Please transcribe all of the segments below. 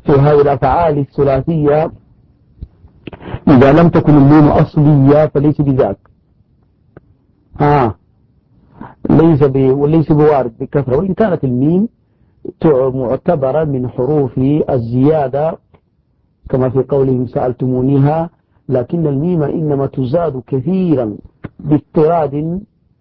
في هذه الأفعال الثلاثية إذا لم تكن الميم أصلية فليس بذاك. وليس بوارد بكثرة، وإن كانت الميم معتبرة من حروف الزيادة كما في قولهم سألتمونيها، لكن الميم إنما تزاد كثيرا باضطراد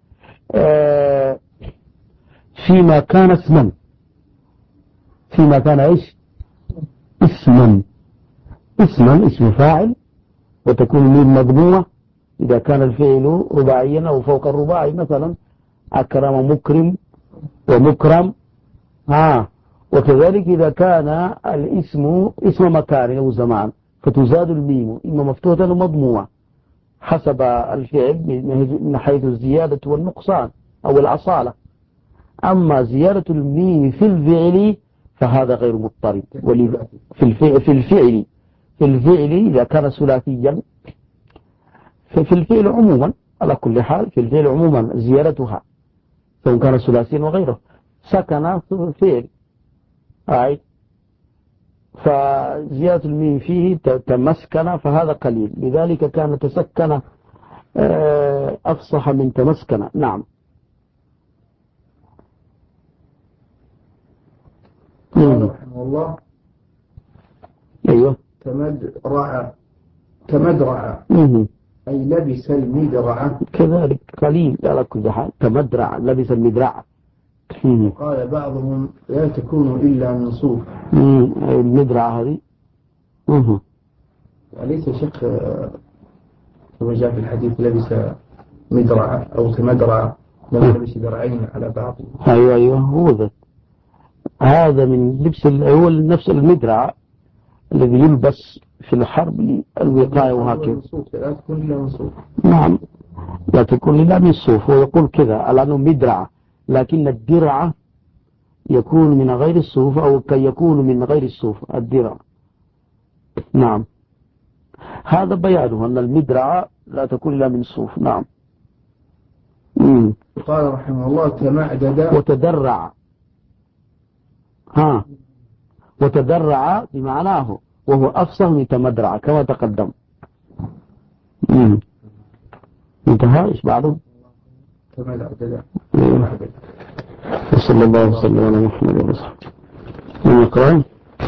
فيما كان اسما، فيما كان إيش؟ اسم اسم فاعل، وتكون الميم مضمومة إذا كان الفعل رباعيا أو فوق الرباعي، مثلا أكرم مكرم ومكرم. وكذلك إذا كان الاسم اسم مكان أو زمان فتزاد الميم إما مفتوحة أو مضمومة حسب الفعل من حيث الزيادة والنقصان أو الأصالة. أما زيادة الميم في الفعل فهذا غير مضطرد. في الفعل إذا كان ثلاثيا، في الفعل عموما على كل حال، في الفعل عموما زيادتها سواء كان ثلاثيا وغيره سكن فعل فزيادة الميم فيه تمسكن فهذا قليل، لذلك كان تسكن أفصح من تمسكن. نعم. قال رحمه الله أيوه تمدرع أي لبس المدرع، كذلك قليل على كل حال. تمدرع لبس المدرع. قال بعضهم لا تكون إلا من صوف. المدرع هذه أليس شك كما جاء في الحديث لبس مدرع أو تمدرع لما لبس درعين على بعض. أيوه هو ذا، هذا من لبس هو نفس المدرع الذي يلبس في الحرب الوقاية وهكذا. لا تكون إلا من صوف. نعم لا تكون إلا من صوف. ويقول كذا على أنه مدرع، لكن الدرع يكون من غير الصوف أو كي يكون من غير الصوف الدرع. نعم هذا بيانه أن المدرع لا تكون إلا من صوف. نعم. قال رحمه الله تمعدد وتدرع. وتدرع بمعناه وهو أفصح من تمدرع كما تقدم. انتهى. إيش بعده؟ تمعدد. وصلى الله وسلم على محمد وصحبه. من يقرأ؟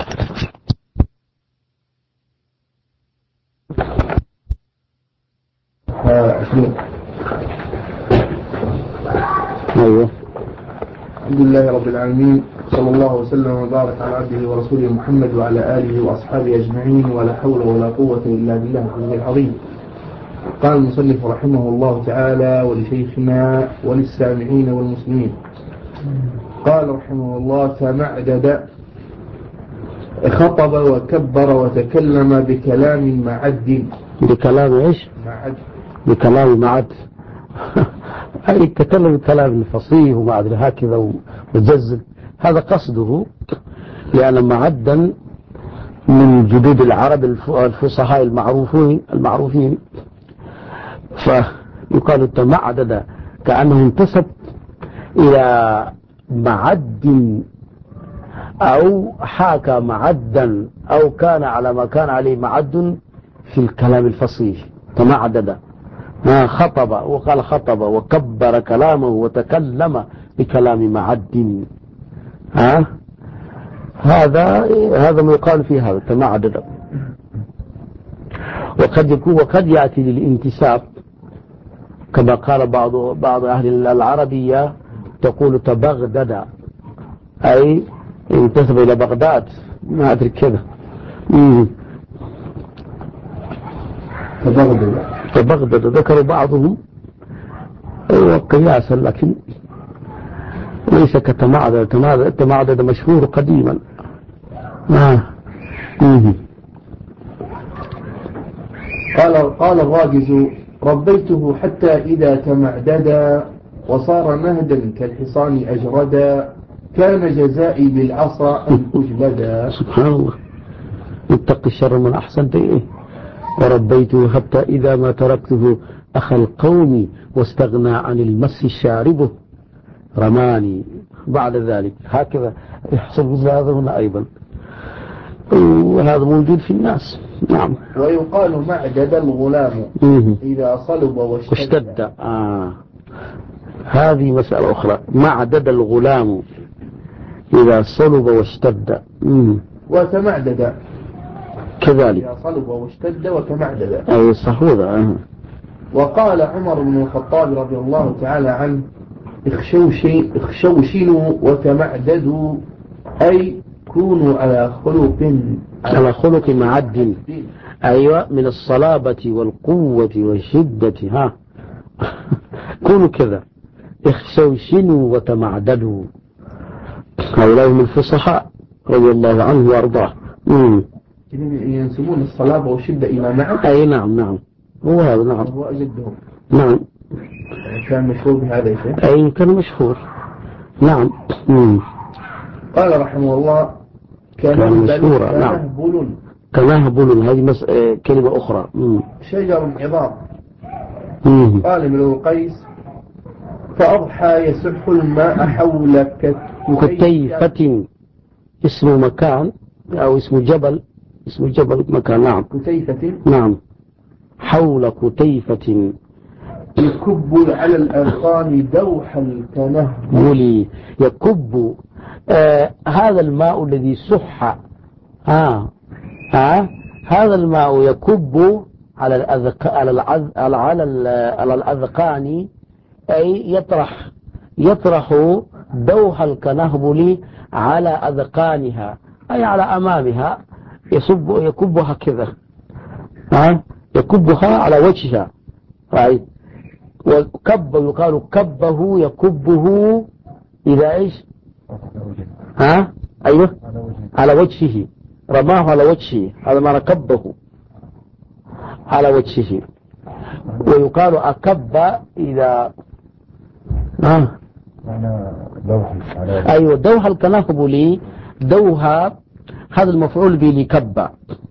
أيوه. الحمد لله رب العالمين، صلى الله وسلم وبارك على عبده ورسوله محمد وعلى آله وأصحابه أجمعين، ولا حول ولا قوة إلا بالله العلي العظيم. قال المصنف رحمه الله تعالى ولشيخنا وللسامعين والمسلمين. قال رحمه الله تمعدد خطب وكبر وتكلم بكلام معد. بكلام إيش؟ معد. بكلام معد أي تكلم بكلام فصيح وما أدري هكذا وجزل، هذا قصده، لأن معدا من جدود العرب الفصحاء المعروفين فيقال تمعدد كأنه انتسب إلى معد أو حاكى معدا أو كان على ما كان عليه معد في الكلام الفصيح. تمعدد خطب وقال خطب وكبر كلامه وتكلم بكلام معد. هذا ما يقال في هذا تمعدد. وقد يأتي للانتساب كما قال بعض أهل العربية تقول تبغدد أي انتسب إلى بغداد، ما أدري كذا. تبغدد ذكر بعضهم قياسا لكن ليس كتمعدد. التمعدد مشهور قديما. قال الراجز ربيته حتى إذا تمعددا وصار مهدا كالحصان أجردا كان جزائي بالعصا أن أجلدا. سبحان الله. اتق الشر من أحسنت إليه. وربيته حتى إذا ما تركته أخى القوم واستغنى عن المس الشاربه رماني بعد ذلك. هكذا يحصل مثل هذا هنا أيضا. وهذا موجود في الناس. نعم. ويقال معدد الغلام إذا صلب واشتد. هذه مسألة أخرى. معدد الغلام إذا صلب واشتد. وتمعدد كذلك. إذا صلب واشتد وتمعدد. أي صحوذة. وقال عمر بن الخطاب رضي الله تعالى عنه: اخشوشنوا وتمعددوا، أي كونوا على خلق معد. أيوة، من الصلابة والقوة والشدة. كونوا كذا. اخشوشنوا وتمعددوا. هؤلاء من الفصحاء رضي الله عنه وارضاه. ينسبون الصلابة والشدة إلى معد. أي نعم هو هذا. نعم هو أجدهم. نعم. كان مشهور بهذا الشيء. أي كان مشهور. نعم. قال رحمه الله: كان مشهورا. نعم. كنهبل. هذه كلمة أخرى. شجر عظام. قال ابن القيس: فأضحى يسح الماء حول كتيفة. اسم مكان أو اسم جبل مكان. نعم. كتيفة. نعم. حول كتيفة يكب على الأذقان دوح الكنهبل. يكب. هذا الماء الذي سح. هذا الماء يكب على الأذقان، أي يطرح دوح الكنهبل على أذقانها، أي على أمامها. يكبها كذا. يكبها على وجهها. وكب يقال كبه يكبه إذا إيش؟ أيوه، على وجهه. رماه على وجهه، هذا معنى كبه على وجهه. ويقال أكب إذا أيوه، دوح الكنهبل. دوها هذا المفعول به لكب.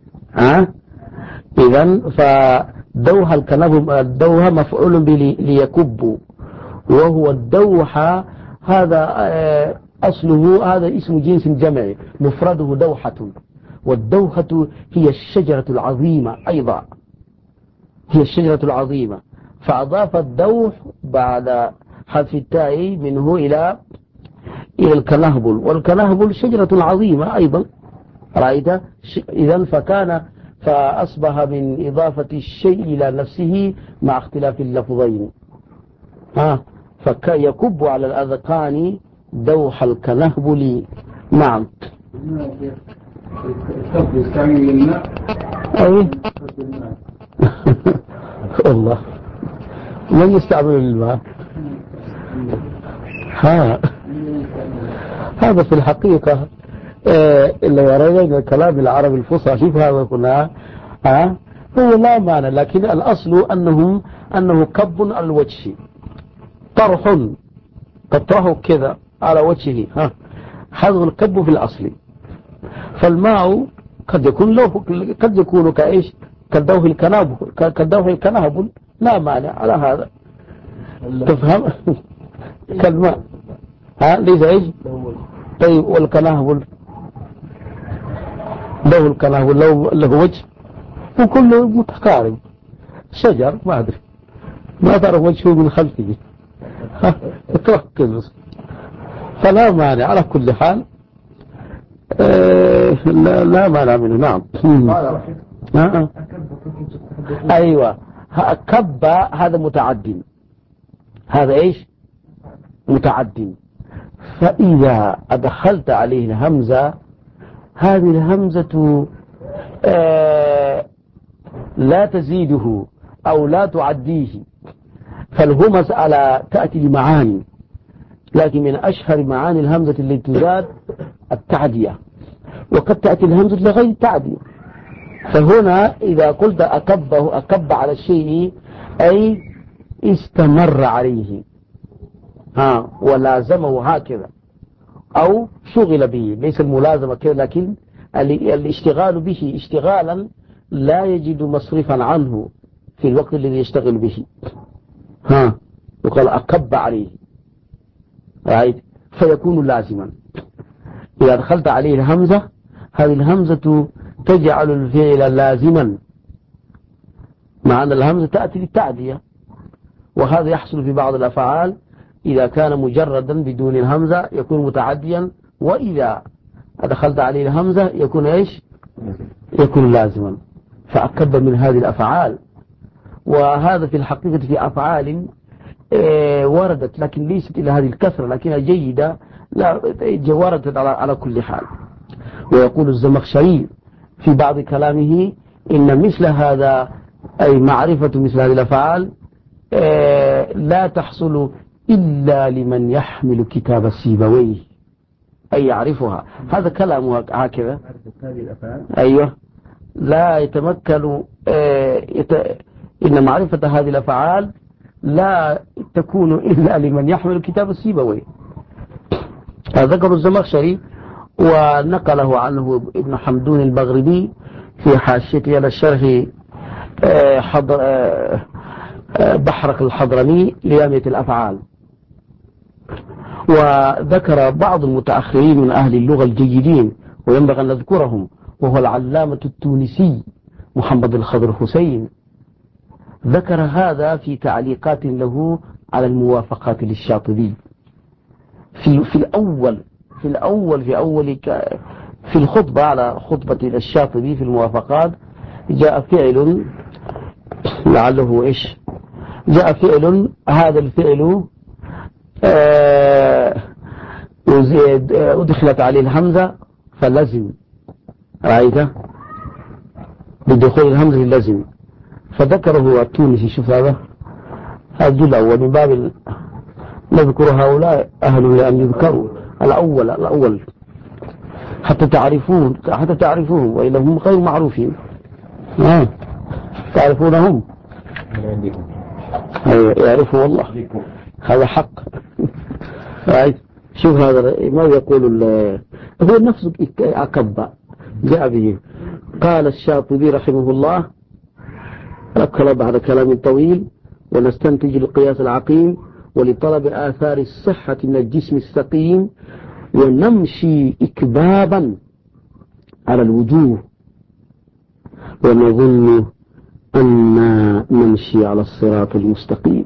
إذن فدوها الدوها مفعول به ليكب، وهو الدوحة. هذا أصله، هذا اسم جنس جمعي، مفرده دوحة. والدوحة هي الشجرة العظيمة أيضا، هي الشجرة العظيمة. فأضاف الدوح بعد حذف التاء منه إلى الكنهبل. والكنهبل شجرة عظيمة أيضا، رأيت؟ إذن فأصبح من إضافة الشيء إلى نفسه مع اختلاف اللفظين. فيكب على الأذقان دوح الكنهبل. نعم. يستعمل الماء. أي الله، من يستعمل الماء؟ هذا في الحقيقة إلا ورأينا كلام العرب الفصحى. شوف هذا كنا هو لا معنى، لكن الأصل أنه كب على الوجه، طرح تطرحه كذا على وجهه. هذا الكب في الأصل. فالماء قد يكون كإيش؟ كالدوح الكنهبل. لا معنى على هذا، تفهم؟ كالماء. ليس إيش؟ طيب، والكنهبل له الكنهبل له وجه، وكله متقارب. شجر ما أدري، ما تعرف وجهه من خلفه. تركز. فلا مانع على كل حال. لا مانع منه. نعم. أيوة، كب هذا متعد. هذا إيش؟ متعد. فإذا أدخلت عليه الهمزة، هذه الهمزة لا تزيده أو لا تعديه. فالهمز على تأتي لمعاني، لكن من أشهر معاني الهمزة التي تزاد التعدية، وقد تأتي الهمزة لغير التعدية. فهنا إذا قلت أكب على الشيء، أي استمر عليه ولازمه هكذا، أو شغل به. ليس الملازمة كذا، لكن الاشتغال به اشتغالا لا يجد مصرفا عنه في الوقت الذي يشتغل به. يقال أكب عليه، فيكون لازما. إذا دخلت عليه الهمزة، هذه الهمزة تجعل الفعل لازما، مع أن الهمزة تأتي للتعدية، وهذا يحصل في بعض الأفعال إذا كان مجردا بدون الهمزة يكون متعديا، وإذا أدخلت عليه الهمزة يكون إيش؟ يكون لازما. فأكد من هذه الأفعال، وهذا في الحقيقة في أفعال وردت لكن ليست إلى هذه الكثرة لكنها جيدة، لا وردت على كل حال. ويقول الزمخشري في بعض كلامه إن مثل هذا أي معرفة مثل هذه الأفعال لا تحصل إلا لمن يحمل كتاب سيبويه أي يعرفها. هذا كلامه هكذا. أيوه، لا يتمكن إن معرفة هذه الأفعال لا تكون إلا لمن يحمل كتاب السيبويه. ذكر الزمخشري ونقله عنه ابن حمدون البغربي في حاشيته على الشرح بحرك الحضرمي ليامية الأفعال. وذكر بعض المتأخرين من أهل اللغة الجيدين وينبغي أن نذكرهم، وهو العلامة التونسي محمد الخضر حسين، ذكر هذا في تعليقات له على الموافقات للشاطبي في الخطبة على خطبة الشاطبي في الموافقات. جاء فعل لعله إيش، جاء فعل، هذا الفعل أدخلت عليه الهمزة فلزم، رأيته بدخول الهمزة لازم، فذكره التونسي. شوف هذا الجزء الأول من باب نذكر هؤلاء أهل أن يذكروا. الأول حتى تعرفوهم وإلا هم غير معروفين. تعرفونهم؟ يعرفوا والله، هذا حق. شوف هذا ما يقول هو نفسه أكبر جاء به. قال الشاطبي رحمه الله أكل بعد كلام طويل: ونستنتج القياس العقيم ولطلب آثار الصحة من الجسم السقيم، ونمشي إكبابا على الوجوه، ونظن أن نمشي على الصراط المستقيم.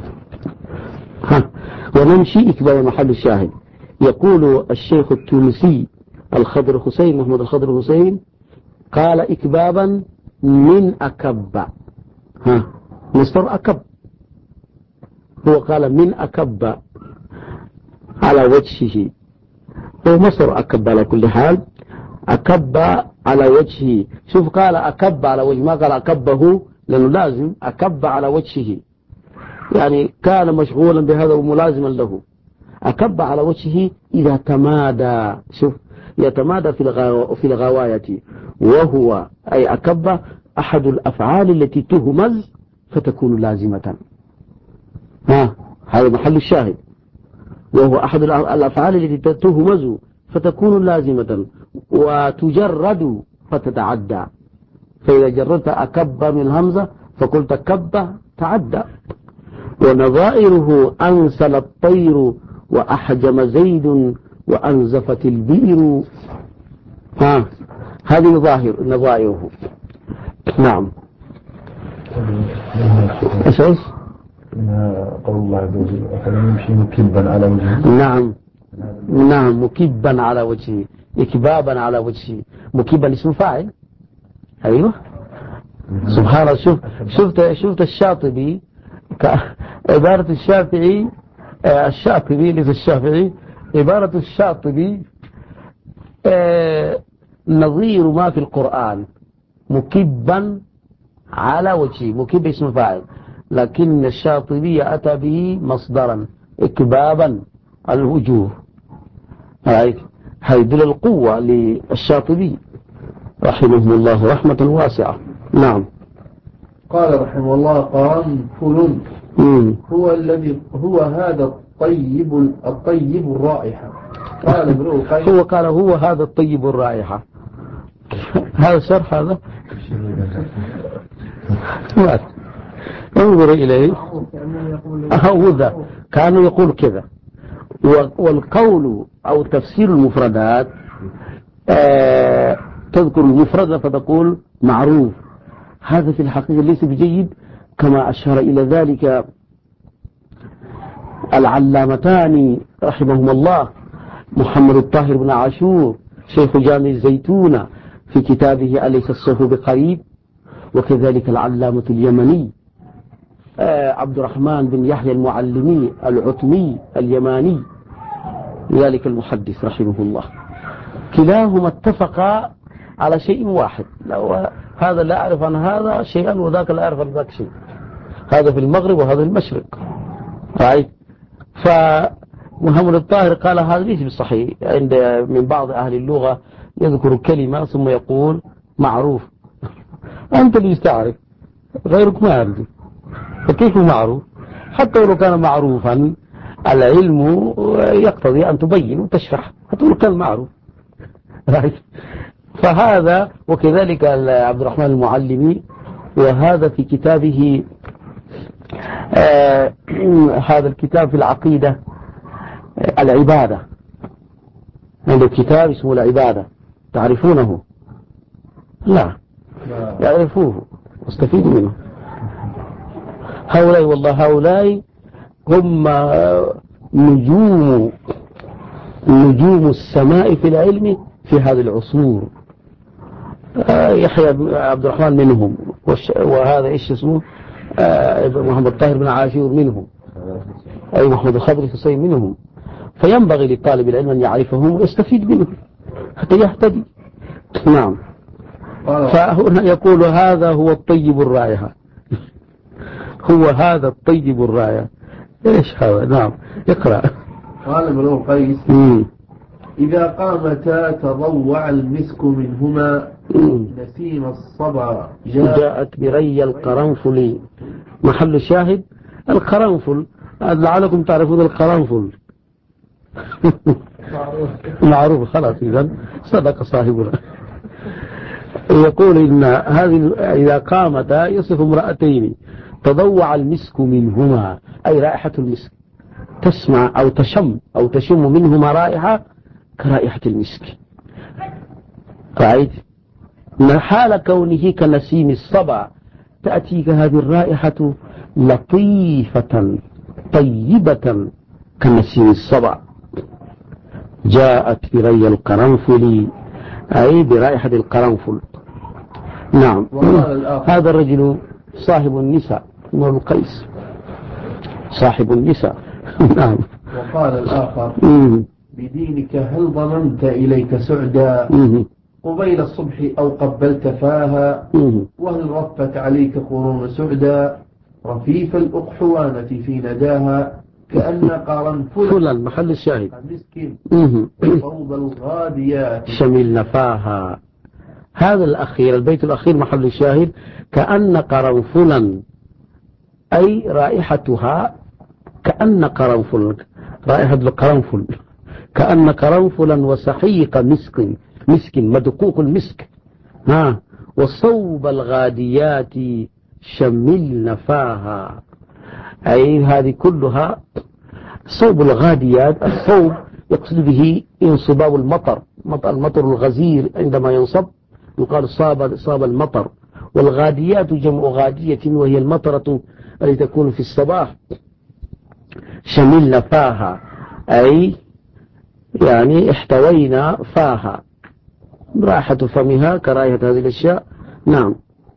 ونمشي إكبابا محل الشاهد. يقول الشيخ التونسي الخضر حسين محمد الخضر حسين قال إكبابا من أكب، مصدر أكب، هو قال من أكب على وجهه، هو مصدر أكب على كل حال، أكب على وجهه. شوف قال أكب على وجهه، ما قال أكبه، لأنه لازم أكب على وجهه، يعني كان مشغولا بهذا وملازما له. أكب على وجهه إذا تمادى، شوف يتمادى في الغواية، وهو أي أكب أحد الأفعال التي تهمز فتكون لازمة. هذا محل الشاهد، وهو أحد الأفعال التي تهمز فتكون لازمة وتجرد فتتعدى. فإذا جردت أكب من الهمزة فقلت كب تعدى. ونظائره أنسل الطير وأحجم زيد وأنزفت البئر. هذه نظائره. نعم. أساس قول الله عز وجل: أفلم يمشي مكبا على وجهه. نعم مكبا على وجهه، إكبابا على وجهه. مكبا اسم فاعل. أيوه سبحان الله. شفت الشاطبي عبارة الشاطبي ليس الشافعي، عبارة الشاطبي نظير ما في القرآن، مكبا على وجهه. مكب اسم فاعل، لكن الشاطبي أتى به مصدرا إكبابا على الوجوه. هيدل القوة للشاطبي رحمه الله رحمة واسعة. نعم. قال رحمه الله: قرنفل هو هذا الطيب الرائحة. قال ابن القيم، هو قال هو هذا الطيب الرائحة. هذا شرح هذا انظر إليه. هذا كانوا يقول كذا. والقول أو تفسير المفردات تذكر المفرد فتقول معروف، هذا في الحقيقة ليس بجيد، كما أشار إلى ذلك العلامتان رحمهما الله، محمد الطاهر بن عاشور شيخ جامع الزيتونة في كتابه أليس الصوف بقريب، وكذلك العلامة اليمني عبد الرحمن بن يحيى المعلمي العتمي اليماني ذلك المحدث رحمه الله، كلاهما اتفقا على شيء واحد، هذا لا أعرف عن هذا شيئا وذاك لا أعرف عن ذاك شيء، هذا في المغرب وهذا في المشرق. رأيت؟ فمحمد الطاهر قال هذا ليس بالصحيح، عند من بعض أهل اللغة يذكر كلمة ثم يقول معروف، أنت اللي تعرف غيرك ما يعرف، فكيف معروف؟ حتى لو كان معروفا العلم يقتضي أن تبين وتشرح، حتى لو كان معروف. فهذا وكذلك عبد الرحمن المعلمي، وهذا في كتابه هذا الكتاب في العقيدة العبادة، عنده كتاب اسمه العبادة، تعرفونه؟ لا يعرفوه واستفيدوا منه. هؤلاء والله هؤلاء هم نجوم السماء في العلم في هذه العصور. يحيى عبد الرحمن منهم، وهذا ايش اسمه محمد الطاهر بن عاشور منهم، أي محمد الخضر الحسين منهم. فينبغي للطالب العلم أن يعرفهم ويستفيد منهم حتى يهتدي. نعم. فهنا يقول هذا هو الطيب الرائحة هو هذا الطيب الرائحة. ايش هذا؟ نعم اقرأ. قال ابن القيس إذا قامتا تضوع المسك منهما نسيم الصبا جاءت بري القرنفل. محل الشاهد القرنفل، لعلكم تعرفون القرنفل. معروف خلاص، إذن صدق صاحبنا. يقول إن هذه إذا قامتا يصف امرأتين تضوع المسك منهما، أي رائحة المسك، تسمع أو تشم أو تشم منهما رائحة كرائحة المسك. رأيت؟ حال كونه كنسيم الصبا تأتيك هذه الرائحة لطيفة طيبة كنسيم الصبا. جاءت بري القرنفل، أي برائحة القرنفل. نعم. هذا الرجل صاحب النساء، ابن القيس صاحب النساء. نعم. وقال الآخر بدينك هل ضممت إليك سعدا قبيل الصبح أو قبلت فاها وهل رفت عليك قرون سعدا رفيف الأقحوانة في نداها كأن قرنفلا محل الشاهد مسكين صوب الغاديات شمل نفاها. هذا الأخير البيت الأخير محل الشاهد كأن قرنفلا، أي رائحتها كأن قرنفل، رائحة القرنفل كأن قرنفلا وسحيق مسك مدقوق المسك. وصوب الغاديات شمل نفاها، أي هذه كلها صوب الغاديات. الصوب يقصد به انصباب المطر، المطر الغزير عندما ينصب يقال صاب المطر، والغاديات جمع غادية وهي المطرة التي تكون في الصباح. شملنا فاها، أي يعني احتوينا فاها، راحة فمها كراهة هذه الأشياء. نعم.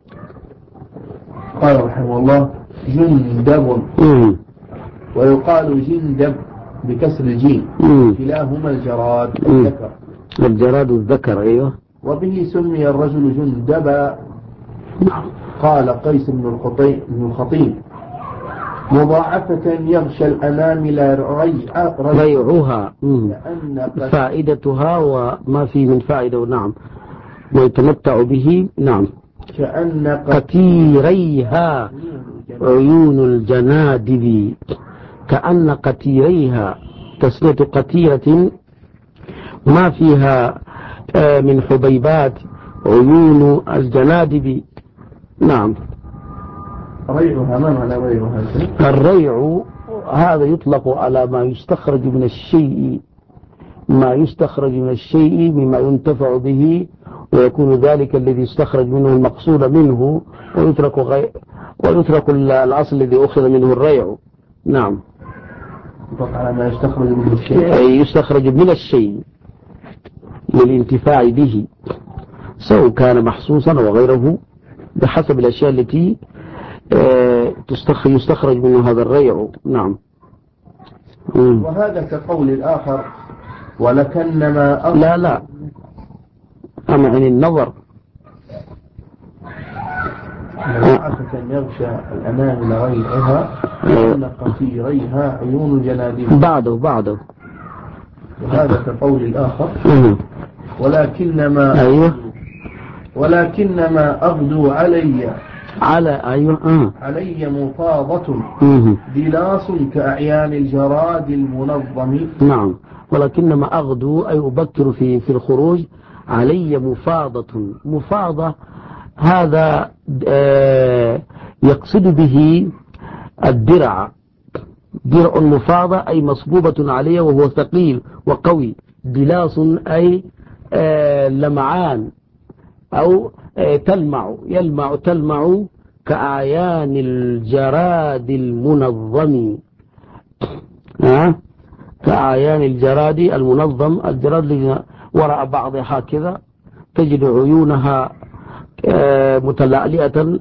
قال رحمه الله جندب ويقال جندب بكسر الجيم، كلاهما الجراد الذكر. الجراد الذكر، أيوه. وبه سمي الرجل جندبا. قال قيس بن الخطيب مضاعفة يغشى الأنامل ريعها، فائدتها وما في من فائدة. نعم. ويتمتع به. نعم. كأن قتيريها عيون الجنادب. كأن قتيريها تسمية قتيرة ما فيها من حبيبات عيون الجنادب. نعم. ريعها ما معنى ريعها؟ الريع هذا يطلق على ما يستخرج من الشيء، مما ينتفع به ويكون ذلك الذي يستخرج منه المقصود منه ويترك الأصل الذي أخذ منه الريع. نعم. على ما يستخرج منه الشيء، أي يستخرج من الشيء للانتفاع به، سواء كان محسوسا وغيره بحسب الأشياء التي يستخرج منه هذا الريع. نعم. وهذا كقول الآخر ولكنما لا أما عن النظر عافة يغشى الأنامل غيرها أن قصيريها عيون الجناديل. بعده وهذا كقول الآخر ولكنما أغدو علي علي مفاضة دلاس كأعيان الجراد المنظم. نعم. ولكنما أغدو أي أبكر في الخروج علي مفاضة هذا يقصد به الدرع. درع مفاضة أي مصبوبة عليه وهو ثقيل وقوي. دلاس أي لمعان أو تلمع كأعيان الجراد المنظم. كأعيان الجراد المنظم. الجراد وراء بعضها هكذا تجد عيونها متلألئة.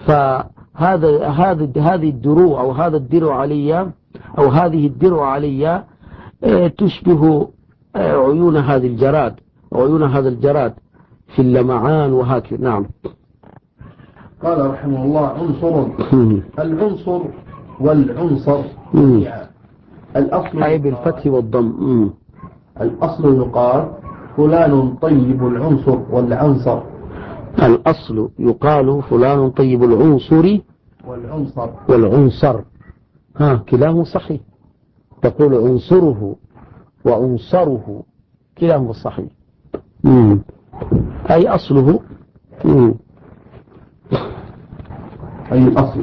هذه الدروع أو هذا الدرع عليا أو هذه الدرع عليا تشبه عيون هذه الجراد وعيون هذا الجراد في اللمعان وهكذا. نعم. قال رحمه الله عنصر. العنصر والعنصر الأصل أي بالفتح والضم. الأصل يقال فلان طيب العنصر والعنصر. الأصل يقال فلان طيب العنصر والعنصر. كلاهما صحيح. تقول عنصره وعنصره كلاهما صحيح. أي أصله أي الأصل.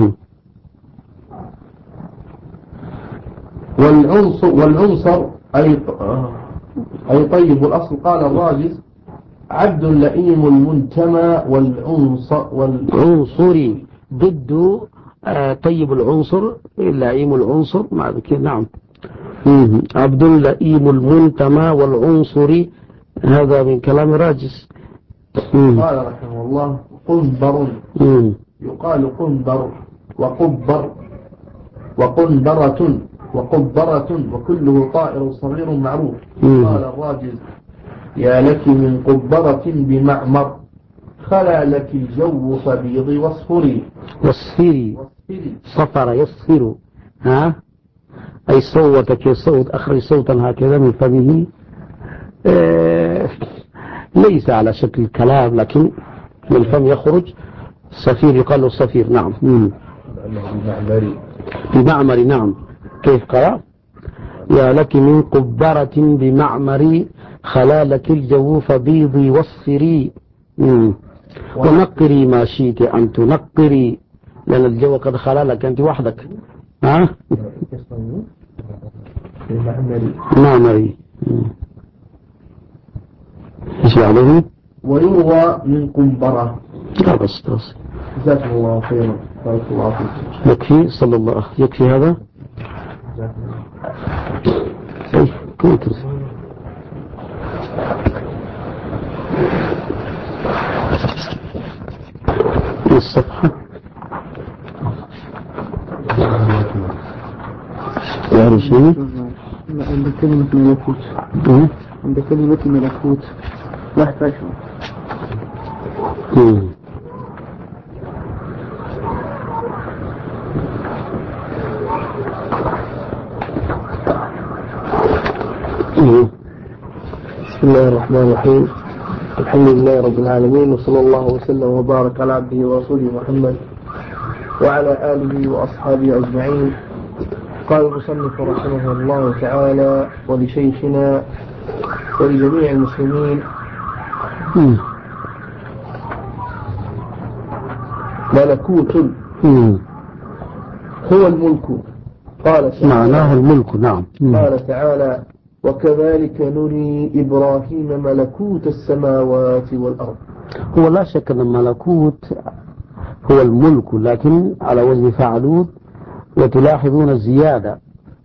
والعنصر أي طيب الأصل. قال الراجز عبد لئيم المنتمى والعنصري ضد طيب العنصر لئيم العنصر مع ذلك. نعم. عبد لئيم المنتمى والعنصري هذا من كلام راجز. قال رحمه الله قنبر يقال قنبر وقنبرة وكله طائر صغير معروف. قال الراجز يا لك من قبرة بمعمر خلا لك الجو فبيض واصفري. صفر يصفر. أي صوتك صوت أخرج صوتا هكذا من فمه ليس على شكل الكلام لكن من الفم يخرج صفير يقال له صفير. نعم. بمعمر. نعم. كيف قرأ يا لك من قبرة بمعمر خلالك الجو فبيضي واصفري. ونقري ما شئت أن تنقري لأن الجو قد خلالك أنت وحدك. معمري. ايش بعده؟ ويروى من قنبرة. لا بس جزاكم الله خيرا. بارك الله فيك. يكفي صلى الله. يكفي هذا. كنت الصفحة يعني شيء عند كلمة ملكوت. عند كلمة ملكوت لا يحتاج. بسم الله الرحمن الرحيم. الحمد لله رب العالمين وصلى الله وسلم وبارك على عبده ورسوله محمد وعلى آله وأصحابه أجمعين. قال المصنف رحمه الله تعالى ولشيخنا ولجميع المسلمين ملكوت هو الملك. قال معناه الملك. نعم. قال تعالى وكذلك نري إبراهيم ملكوت السماوات والأرض. هو لا شك أن الملكوت هو الملك، لكن على وزن فعلوت. وتلاحظون الزيادة،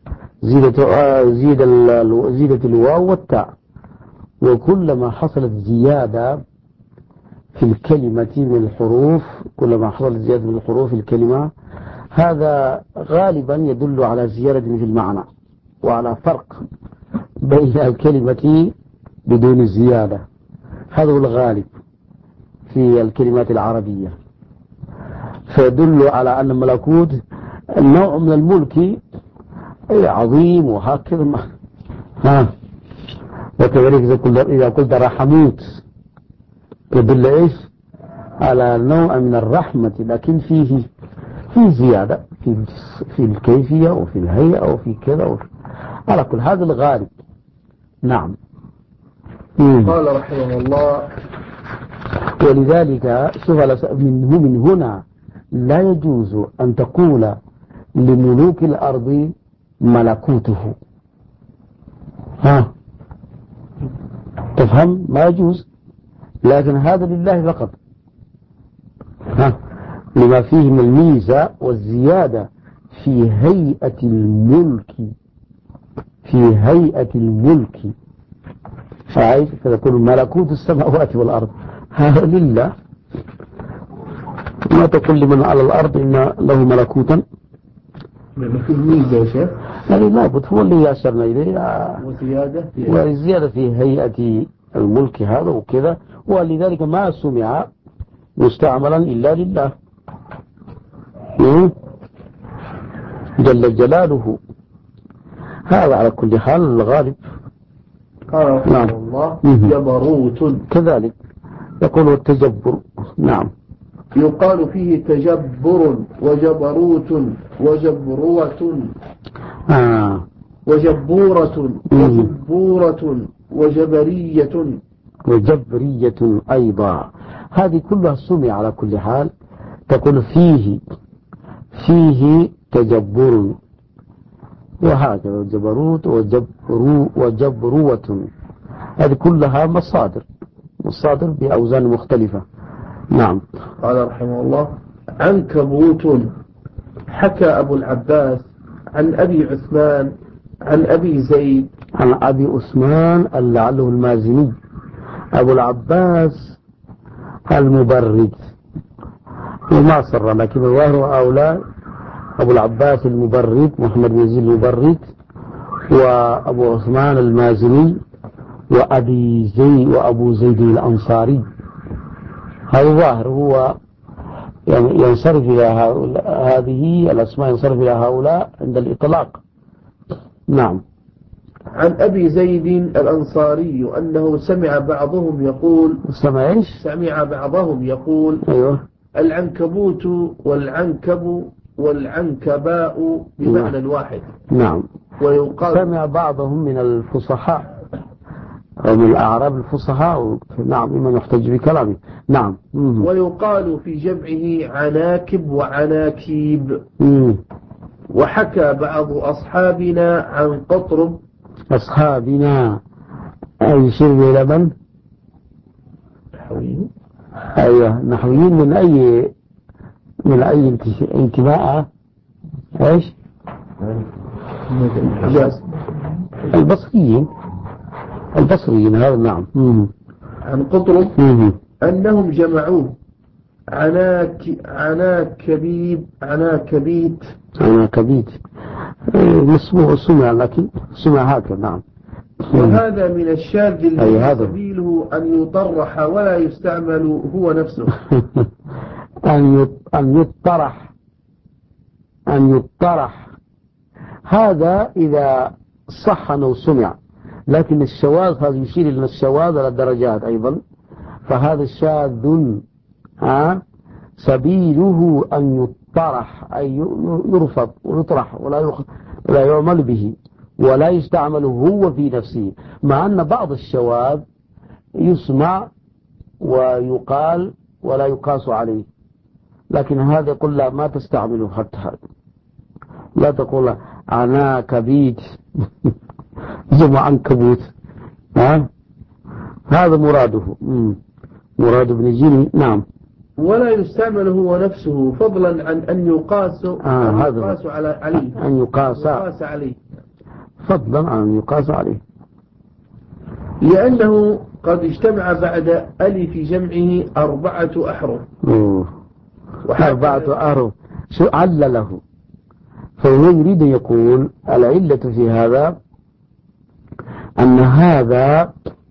زيدة الواو والتاء، وكلما حصلت زيادة في الكلمة من الحروف، كلما حصلت زيادة من الحروف في الكلمة، هذا غالبا يدل على زيادة في المعنى وعلى فرق بين الكلمة بدون الزيادة. هذا هو الغالب في الكلمات العربية، فيدل على أن الملكوت نوع من الملك عظيم وهكذا. وكذلك إذا قلت رحموت يدل إيش على نوع من الرحمة، لكن فيه زيادة في الكيفية وفي الهيئة وفي كذا على كل هذا الغالب. نعم. قال رحمه الله: ولذلك من هنا لا يجوز أن تقول لملوك الأرض ملكوته. تفهم؟ ما يجوز، لكن هذا لله فقط، لما فيه من الميزة والزيادة في هيئة الملك، فتكون ملكوت السماوات والأرض، هذا لله. ما تقول لمن على الأرض إن له ملكوتا، في الميزة يا شيخ، يعني لابد هو اللي يأشرنا إليه، وزيادة في هيئة الملك هذا وكذا. ولذلك ما سمع مستعملا إلا لله جل جلاله. هذا على كل حال الغالب. قال رحمه الله: جبروت، كذلك يقول التجبر. نعم. يقال فيه تجبر وجبروت وجبروة وجبورة وجبورة وجبرية أيضا. هذه كلها سمع على كل حال. تقول فيه تجبر، وهكذا جبروت وجبروة. هذه كلها مصادر بأوزان مختلفة. نعم. قال رحمه الله: عنكبوت. حكى أبو العباس عن أبي عثمان عن أبي زيد عن أبي عثمان لعله المازني. أبو العباس المبرد، وما صر، لكن الظاهر أولى أبو العباس المبرد محمد بن يزيد المبرد، وأبو عثمان المازني، وأبو زيد الأنصاري. هذا الظاهر هو ينصرف إلى هذه الأسماء، ينصرف إلى هؤلاء عند الإطلاق. نعم. عن أبي زيد الأنصاري أنه سمع بعضهم يقول، سمع بعضهم يقول: أيوه. العنكبوت والعنكب والعنكباء بمعنى واحد. نعم. ويقال سمع بعضهم من الفصحاء أو من الأعراب الفصحاء، نعم، ممن يحتج بكلامه. نعم. ويقال في جمعه عناكب وعناكيب. وحكى بعض أصحابنا عن قطرب. أصحابنا أي شرب لبن؟ نحويين. أيوه، نحويين. من أي انتماء؟ إيش؟ البصريين هذا. نعم. عن قطرب أنهم جمعوه عناكبيت. مسموع سمع، لكن سمع هكذا. نعم. وهذا من الشاذ الذي سبيله أن يطرح ولا يستعمل هو نفسه. أن يطرح هذا إذا صح أنه سمع، لكن الشواذ هذا يشير إلى الشواذ على الدرجات أيضا. فهذا شاذ سبيله أن يطرح، أي يرفض ويطرح ولا يعمل به ولا يستعمل هو في نفسه، مع أن بعض الشواذ يسمع ويقال ولا يقاس عليه. لكن هذا يقول لا، ما تستعمله حتى هذا، لا تقول عناكبيت جمع عنكبوت. هذا مراده. مراد ابن جني. نعم. ولا يستعمل هو نفسه فضلا عن أن يقاس عليه. أن يقاس عليه فضلا عن أن يقاس عليه، لأنه قد اجتمع بعد ألف جمعه 4 أحرف. 4 أحرف. شو علله؟ فهو يريد أن يقول العلة في هذا أن هذا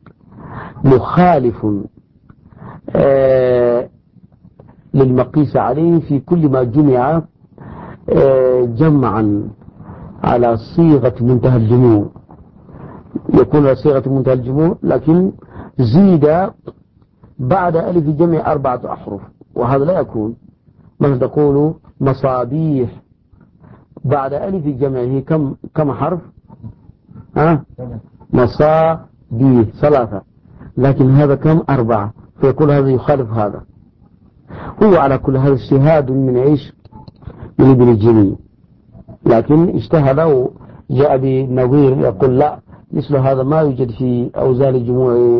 مخالف للمقيس عليه في كل ما جمع جمعا على صيغة منتهى الجموع، يكون على صيغة منتهى الجموع، لكن زيد بعد ألف جمع 4 أحرف، وهذا لا يكون. مثلا تقول مصابيح، بعد ألف جمعه كم حرف؟ مصابيح 3، لكن هذا كم؟ 4، فيقول هذا يخالف هذا. هو على كل هذا اجتهاد من ايش؟ من ابن الجني، لكن اجتهد وجاء بنظير يقول لا، مثل هذا ما يوجد في أوزان الجموع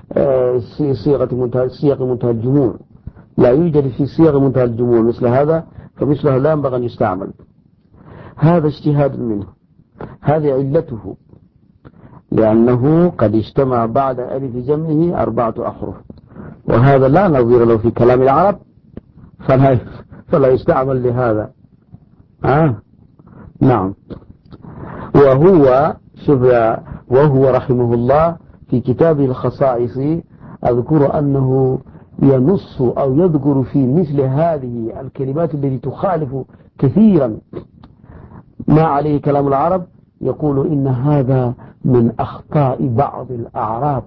صيغ منتهى الجموع، لا يوجد في صيغ منتهى الجموع مثل هذا، فمثله لا ينبغي أن يستعمل. هذا اجتهاد منه، هذه علته، لأنه قد اجتمع بعد ألف جمعه 4 أحرف، وهذا لا نظير له في كلام العرب، فلا يستعمل لهذا. نعم. وهو رحمه الله في كتابه الخصائص أذكر أنه ينص أو يذكر في مثل هذه الكلمات التي تخالف كثيرا ما عليه كلام العرب، يقول إن هذا من أخطاء بعض الأعراب.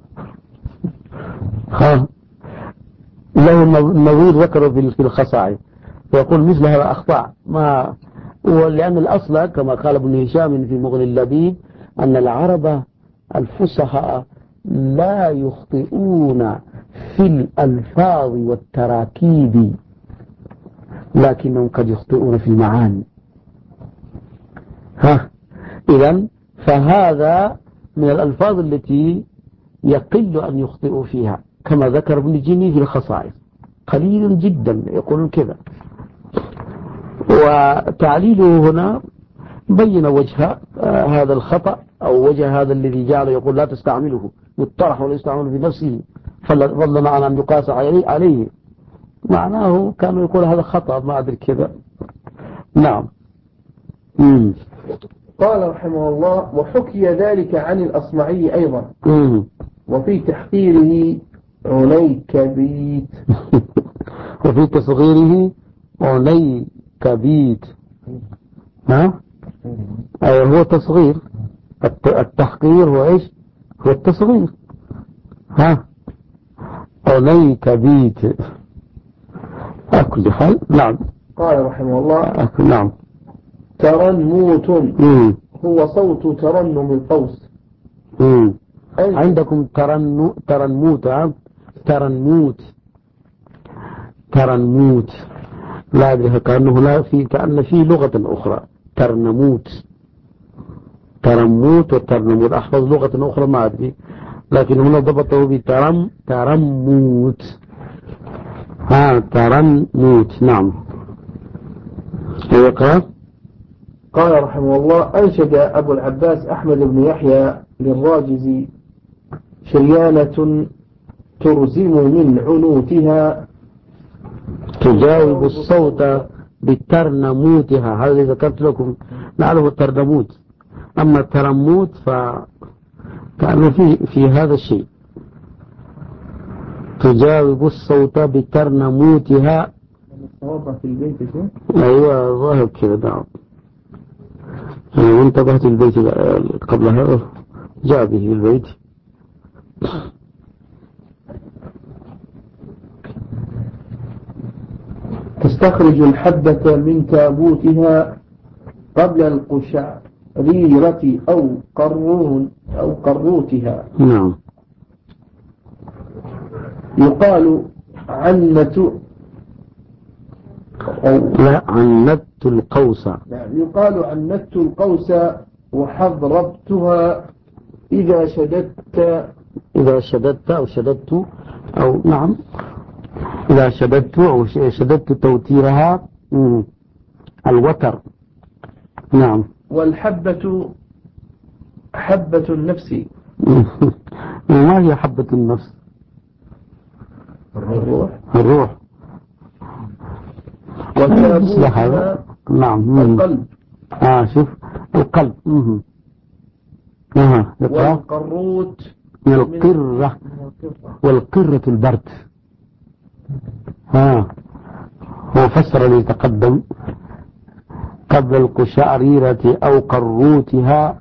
له النظير ذكره في الخصائص، ويقول مثل هذا أخطاء، ولأن الأصل كما قال ابن هشام في مغني اللبيب أن العرب الفصحاء لا يخطئون في الألفاظ والتراكيب، لكنهم قد يخطئون في المعاني. إذن فهذا من الألفاظ التي يقل أن يخطئوا فيها، كما ذكر ابن جني في الخصائص، قليل جدا يقولون كذا. وتعليله هنا بين وجه هذا الخطأ، أو وجه هذا الذي جعله يقول لا تستعمله، يطرح ولا يستعمل في نفسه فضلا عن أن يقاس عليه. معناه كانوا يقول هذا خطأ، ما أدري كذا. نعم. قال رحمه الله: وحكي ذلك عن الأصمعي أيضا، وفي تحقيره عنيكبيت وفي تصغيره عنيكبيت. هو تصغير. التحقير هو ايش؟ هو التصغير. عنيكبيت. أكل حال. نعم. قال رحمه الله: نعم. ترنموت هو صوت ترنم القوس. عندكم ترنموت لا أدري، كأنه لا كأن في لغة أخرى ترنموت وترنموت، أحفظ لغة أخرى ما أدري، لكن هنا ضبطه ترنموت. ترنموت. نعم. قال رحمه الله: أنشد أبو العباس أحمد بن يحيى للراجزي: شريانة ترزم من عنوتها تجاوب الصوت بترنموتها. هذا ذكرت لكم نعرف الترنموت، أما الترنموت فكأنه في هذا الشيء، تجاوب الصوت بترنموتها. في البيت شيء؟ أيوة ظاهر كذا. نعم. وانتبهت البيت قبل هذا جاء به البيت. تستخرج الحبة من تابوتها قبل القشعريرة أو قروتها. نعم. يقال عنت القوس. يقال عنت القوس وحضربتها إذا شددت أو شددت أو نعم إذا شددت أو شددت توتيرها الوتر. نعم. والحبة حبة النفس. ما هي حبة النفس؟ الروح. وكابوسها نعم. القلب. شوف القلب. والقروت من القرة. والقرة البرد. هو فسر لي تقدم قبل القشعريرة أو قروتها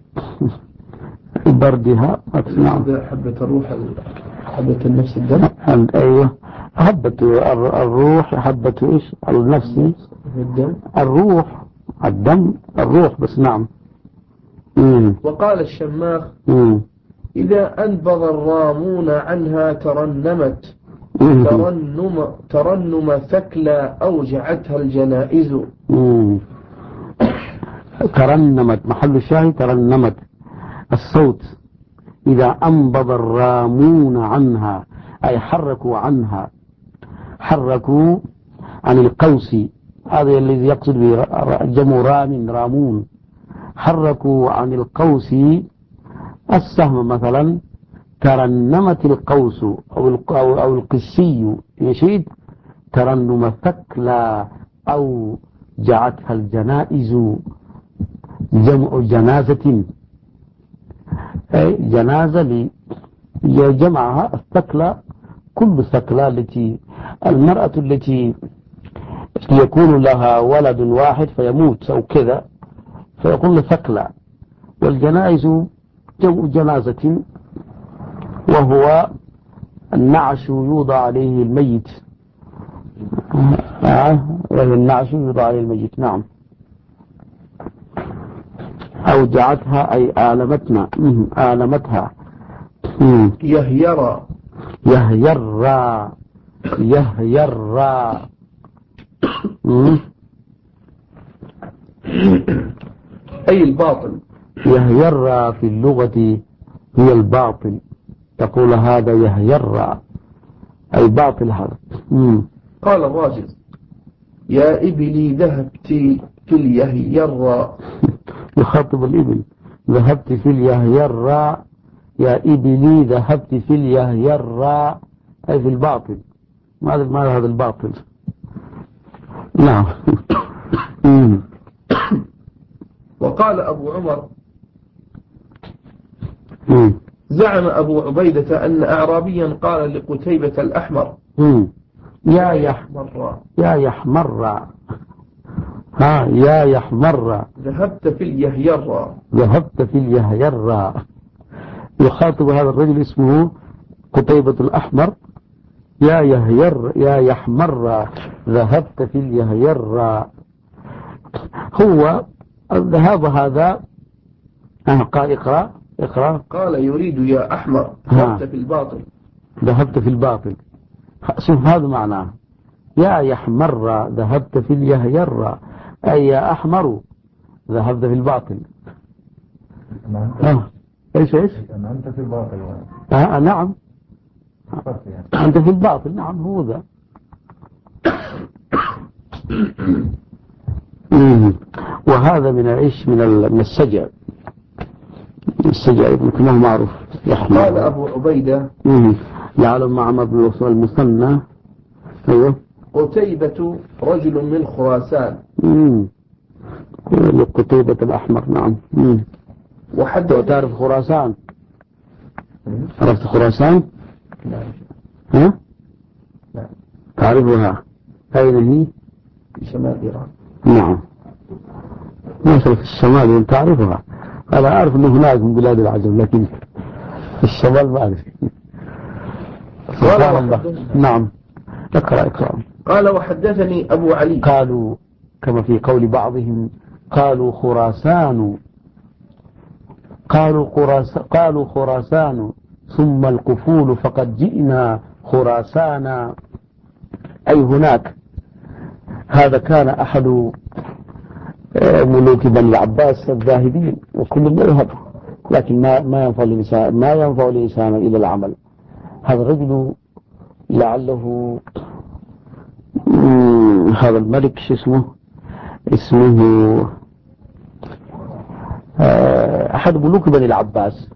بردها. نعم. حبة الروح حبة النفس الدم. أيوه حبة الروح حبة إيش النفس الدم. الروح الدم الروح بس. نعم. وقال الشماخ إذا أنبض الرامون عنها ترنمت ترنم ثكلى أوجعتها الجنائز. ترنمت محل الشاهد ترنمت الصوت. إذا أنبض الرامون عنها أي حركوا عنها، حركوا عن القوس. هذا الذي يقصد به جمع رامون. حركوا عن القوس السهم مثلا. ترنمت القوس أو القسي يشيد ترنم ثكلى أو جعتها الجنائز. جمع جنازة أي جنازة جمعها الثكلى. كل الثكلى التي المرأة التي يكون لها ولد واحد فيموت أو كذا فيقول ثكلى. والجنائز جمع جنازة وهو النعش يوضع عليه الميت. وهي النعش يوضع عليه الميت. نعم. أوجعتها أي آلمتنا آلمتها. يهيرا أي الباطل. يهيرا في اللغة هي الباطل. تقول هذا يهيرا أي باطل هذا. قال الراجل يا إبلي ذهبت في اليهيرا. يخاطب الإبل ذهبت في اليهيرا. يا إبلي ذهبت في اليهيرا أي في الباطل. ماذا هذا الباطل؟ نعم. وقال أبو عمر زعم أبو عبيدة أن أعرابيا قال لقتيبة الأحمر يا يحمر يا يحمر ذهبت في اليهيرا. يخاطب هذا الرجل اسمه قتيبة الأحمر. يا يحمر ذهبت في اليهيرا. هو الذهاب هذا اقرأ. قال يريد يا أحمر ذهبت في الباطل. شوف هذا معناه يا يحمر ذهبت في اليهيرا أي يا أحمر ذهبت في الباطل. ايش أنت في الباطل. نعم أنت في الباطل. نعم هو ذا. وهذا من العيش من السجع. السجع كما هو معروف. قال أبو عبيدة يعلم مع مبلغ المثنى. أيوه قتيبة رجل من خراسان. قتيبة الأحمر. نعم. تعرف خراسان؟ عرفت خراسان؟ لا. تعرفها؟ أين هي؟ في شمال إيران. نعم. مصر في الشمال أنت تعرفها. أنا أعرف أنه هناك من بلاد العجم لكن في الشمال ما أعرف. نعم. اقرأ. قال وحدثني أبو علي. قالوا كما في قول بعضهم قالوا خراسان ثم القفول فقد جئنا خراسانا أي هناك. هذا كان أحد ملوك بني العباس الذاهبين وكل يذهب لكن ما ينفع الإنسان إلى العمل. هذا الرجل لعله هذا الملك شو اسمه أحد ملوك بني العباس.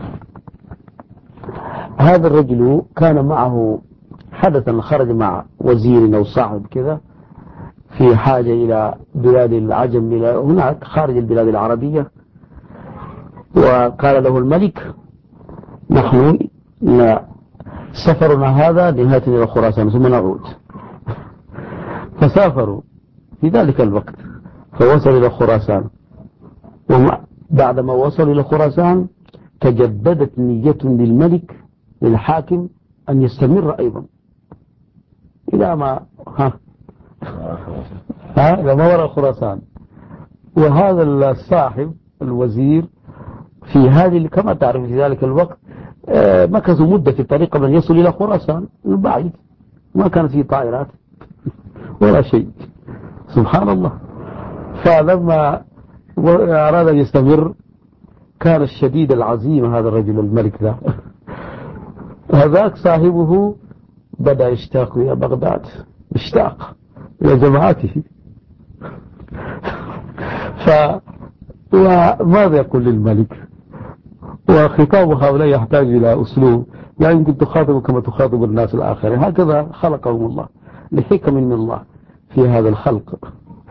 هذا الرجل كان معه حدثا، خرج مع وزير أو صاحب كذا في حاجة إلى بلاد العجم، إلى هناك خارج البلاد العربية، وقال له الملك نحن سفرنا هذا نهاية إلى خراسان ثم نعود. فسافروا في ذلك الوقت فوصل إلى خراسان، وبعدما وصل إلى خراسان تجددت نية للملك للحاكم أن يستمر أيضا إلى ما إلى ما وراء خراسان. وهذا الصاحب الوزير في هذه كما تعرف في ذلك الوقت مكثوا مدة في الطريق قبل أن يصل إلى خراسان البعيد، ما كانت فيه طائرات ولا شيء، سبحان الله. فلما أراد أن يستمر كان الشديد العزيم هذا الرجل الملك ذا هذاك صاحبه بدأ يشتاق إلى بغداد، اشتاق إلى جماعته. وماذا يقول للملك؟ وخطاب هؤلاء يحتاج إلى أسلوب، يعني يمكن تخاطب كما تخاطب الناس الآخرين، هكذا خلقهم الله لحكم من الله في هذا الخلق.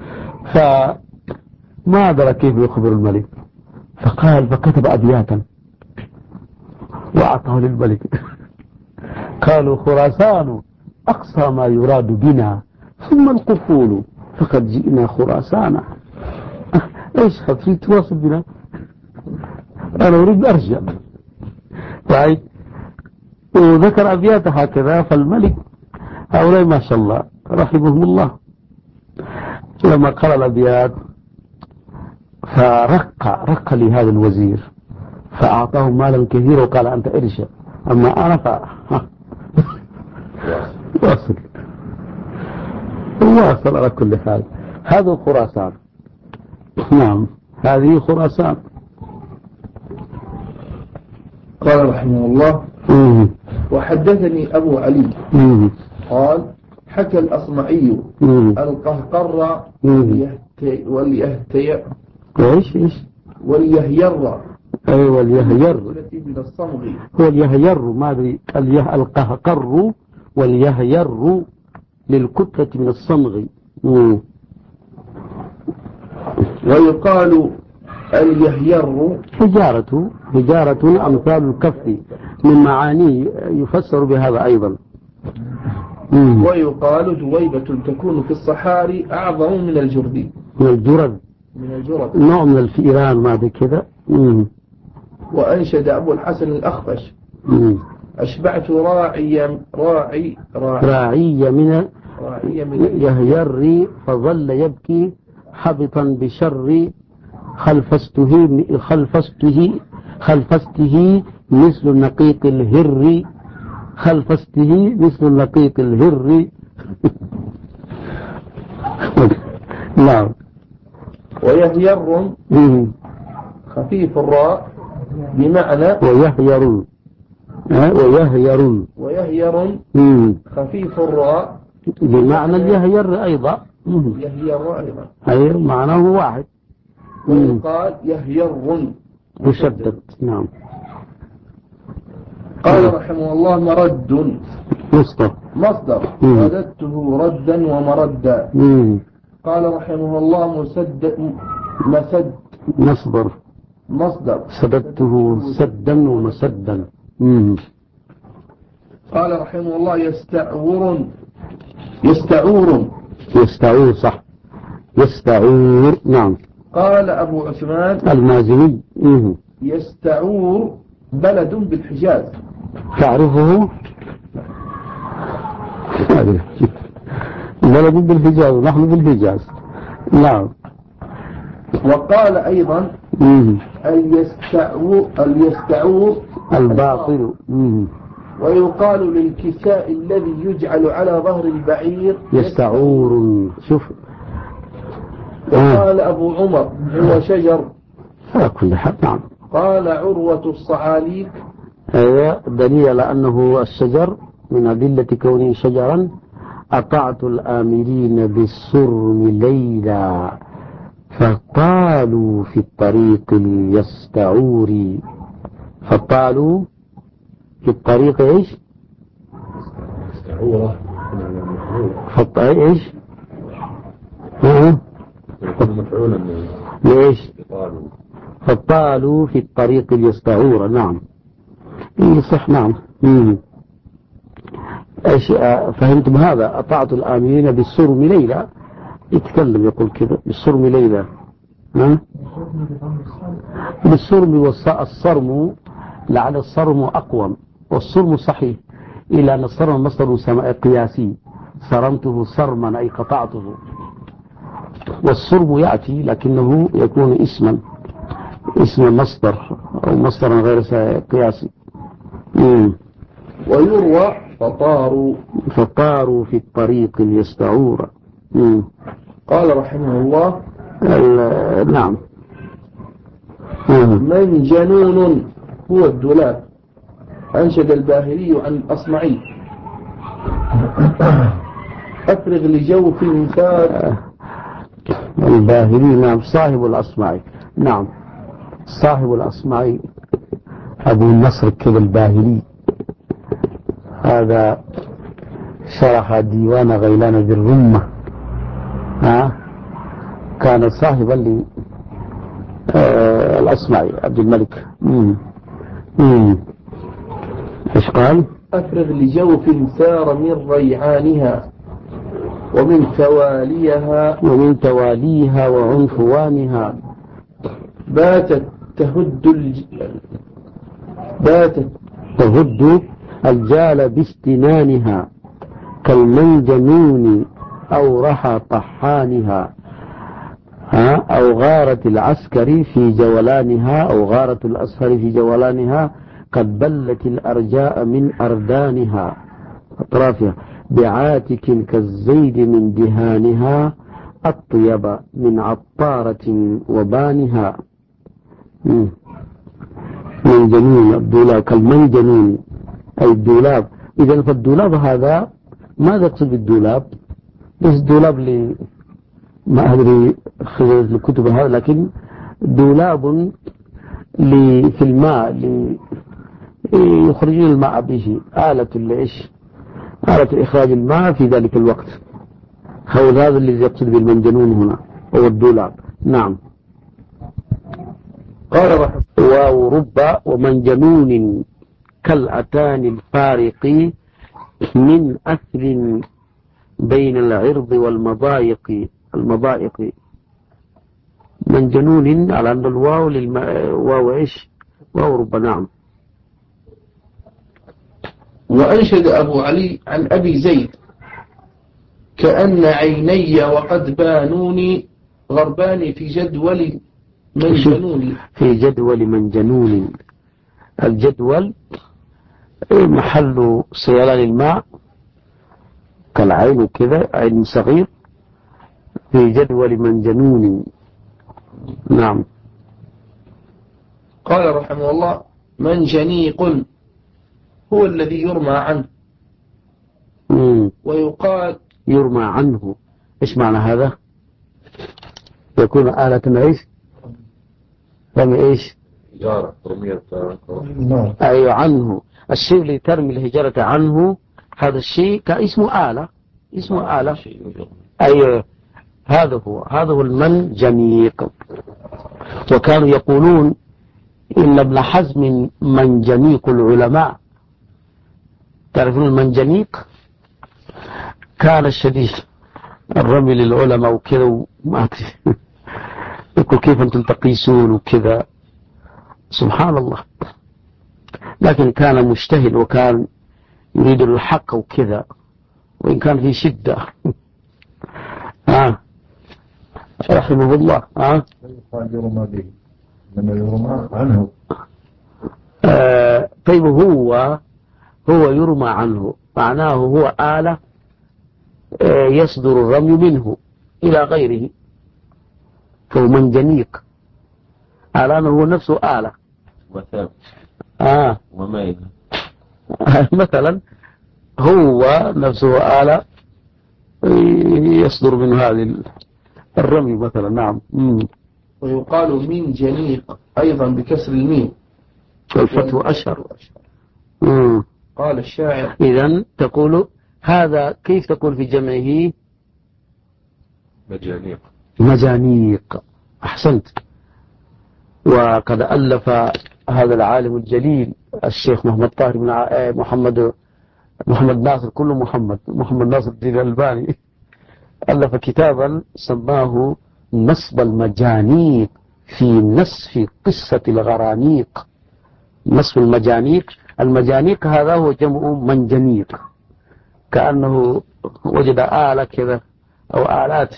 فما أدرى كيف يخبر الملك، فكتب أبياتا وأعطاه للملك. قالوا خراسان أقصى ما يراد بنا ثم القفول فقد جئنا خراسانا. ايش تريد تواصل بنا؟ انا اريد ارجع. طيب، وذكر ابيات هكذا. فالملك هؤلاء ما شاء الله رحمهم الله لما قرأ الابيات فرق لهذا الوزير فاعطاه مالا كثيرا وقال انت ارجع، اما انا واصل على كل حال. هذا خراسان. نعم، هذه خراسان. قال رحمه الله وحدثني أبو علي قال حكى الأصمعي القهقر واليهير أيوة اليهير من الصمغ. هو اليهير، ما أدري القهقر واليهير للكتلة من الصمغ. ويقال اليهير حجارة أمثال الكف، من معانيه يفسر بهذا أيضا. ويقال دويبة تكون في الصحاري أعظم من الجرد. من الجرد نوع من الفئران ما بكذا. وأنشد أبو الحسن الأخفش أشبعت راعي من يهير فظل يبكي حبطا بشر خلفسته مثل النقيق الهر. نعم. ويهير خفيف الراء بمعنى ويهير خفيف الراء بمعنى اليهير أيضا. أي معناه واحد. ويقال يهير مشدد. نعم. قال رحمه الله مرد مصدر رددته ردا ومردا. قال رحمه الله مصدر سددته سدا ومسدا. قال رحمه الله يستعور صح، يستعور. نعم. قال أبو عثمان المازني يستعور بلد بالحجاز. تعرفه؟ بلد بالحجاز، نحن بالحجاز. نعم. وقال أيضا اليستعور الباطل. ويقال للكساء الذي يجعل على ظهر البعير يستعور. شوف. وقال أبو عمر هو شجر. على كل حال. نعم. قال عروة الصعاليك. هذا دليل على أنه الشجر من أدلة كونه شجرا. أطعت الآمرين بالسرم ليلا فطالوا في الطريق اليستعور. فطالوا في الطريق إيش؟ يستعورة إيش؟ يكون مفعولا ليش؟ فطالوا في الطريق اليستعور. نعم صح. نعم. ايش فهمتم هذا؟ أطعت الآمرين بالسرم ليلى. يتكلم يقول كذا بالسرم ليلى. بالسرم والصرم لعل الصرم أقوم والصرم صحيح إلى أن الصرم مصدر قياسي. صرمته صرما أي قطعته. والصرم يأتي لكنه يكون اسم مصدر أو مصدرا غير قياسي. ويروى فطاروا في الطريق ليستعور. قال رحمه الله نعم. من جنون هو الدولاب. أنشد الباهلي عن الأصمعي. أفرغ لجوف مثال. الباهلي نعم صاحب الأصمعي. نعم صاحب الأصمعي أبو النصر كذا الباهلي. هذا شرح ديوان غيلان بالرمة. كان صاحبا للأصمعي عبد الملك. ايش قال؟ أفرغ لجوف سار من ريعانها ومن تواليها وعنفوانها. باتت تهد الجال باستنانها كالمنجنون أو رحى طحانها. أو غارة العسكر في جولانها أو غارة الأسفر في جولانها قد بلت الأرجاء من أردانها أطرافها بعاتك كالزيد من دهانها الطيب من عطارة وبانها. من جنون الدولاب كالمنجنون أي الدولاب. إذن فالدولاب هذا ماذا يقصد بالدولاب؟ ليس الدولاب ما أدري خلال الكتب هذا لكن دولاب في الماء يخرجون الماء به. آلة إخراج الماء في ذلك الوقت. هذا الذي يقصد بالمنجنون هنا هو الدولاب. نعم. قال رحمه ورب ومنجنون كالأتان الفارق من أثر بين العرض والمضايق. منجنون على أن الواو واو إيش؟ واو رب. نعم. وأنشد أبو علي عن أبي زيد كأن عيني وقد بانوني غربان في جدول منجنون. في جدول منجنون. الجدول محل سيلان الماء كالعين كذا عين صغير في جدول منجنون. نعم. قال رحمه الله منجنيق هو الذي يرمى عنه. ويقال يرمى عنه. إيش معنى هذا؟ يكون آلة إيش؟ رمي إيش؟ جارة رمية. أي عنه الشيء اللي ترمي الهجرة عنه. هذا الشيء كاسمه آلة. اسمه آلة. أي هذا هو المنجنيق. وكانوا يقولون إن ابن حزم منجنيق العلماء. تعرفون المنجنيق؟ كان الشديد الرمي للعلماء وكذا وما أدري يقول كيف أنتم تقيسون وكذا. سبحان الله. لكن كان مجتهد وكان يريد الحق وكذا وإن كان في شدة. رحمه الله. يرمى به لما يرمى عنه. طيب هو يرمى عنه معناه هو آلة يصدر الرمي منه إلى غيره فهو منجنيق. الآن هو نفسه آلة وثاب وميل مثلا هو نفسه آلة يصدر من هذه الرمي مثلا. نعم. ويقال من جنيق أيضا بكسر الميم والفتو أشهر. قال الشاعر إذن تقول هذا كيف تقول في جمعه؟ مجانيق. أحسنت. وقد ألف هذا العالم الجليل الشيخ محمد طاهر بن محمد ناصر، كل محمد ناصر الدين الألباني، ألف كتابا سماه نصب المجانيق في نصف قصة الغرانيق. نصف المجانيق. المجانيق هذا هو جمع منجنيق، كأنه وجد آلة كذا أو آلات.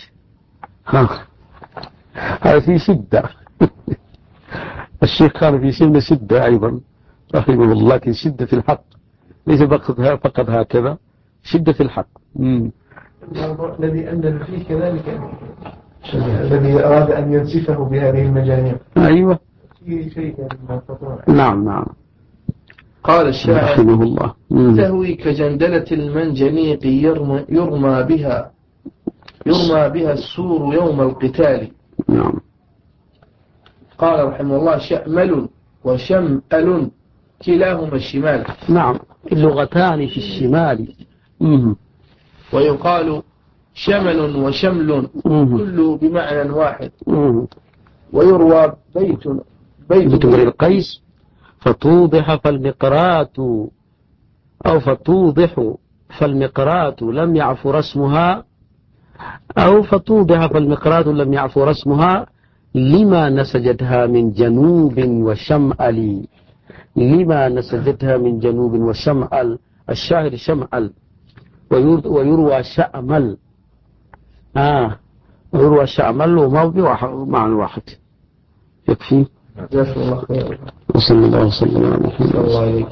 هذا في شدة. الشيخ كان في سن شدة أيضا رحمه الله، لكن شدة في الحق، ليس فقط هكذا، شدة في الحق. الموضوع الذي أنزل فيه كذلك الذي أراد أن ينسفه بهذه المجانيق. أيوة. في شيء. نعم. قال الشاعر رحمه الله تهوي كجندلة المنجنيق يرمى بها السور يوم القتال. نعم. قال رحمه الله شأمل وشمأل كلاهما الشمال. نعم، اللغتان في الشمال. ويقال شمل وشمل كله بمعنى واحد. ويروى بيت امرئ القيس فتوضح فالمقرات، أو فتوضح فالمقرات لم يعف رسمها، أو فتوضح فالمقرات لم يعف رسمها لما نسجتها من جنوب وشمأل. لما نسجتها من جنوب وشمأل، الشاهد شمأل. ويروى شأمل. ويروى شأمل وموضع معنى واحد. يكفي. جزاك الله خير. وصلى الله وسلم على محمد. صلى الله عليه.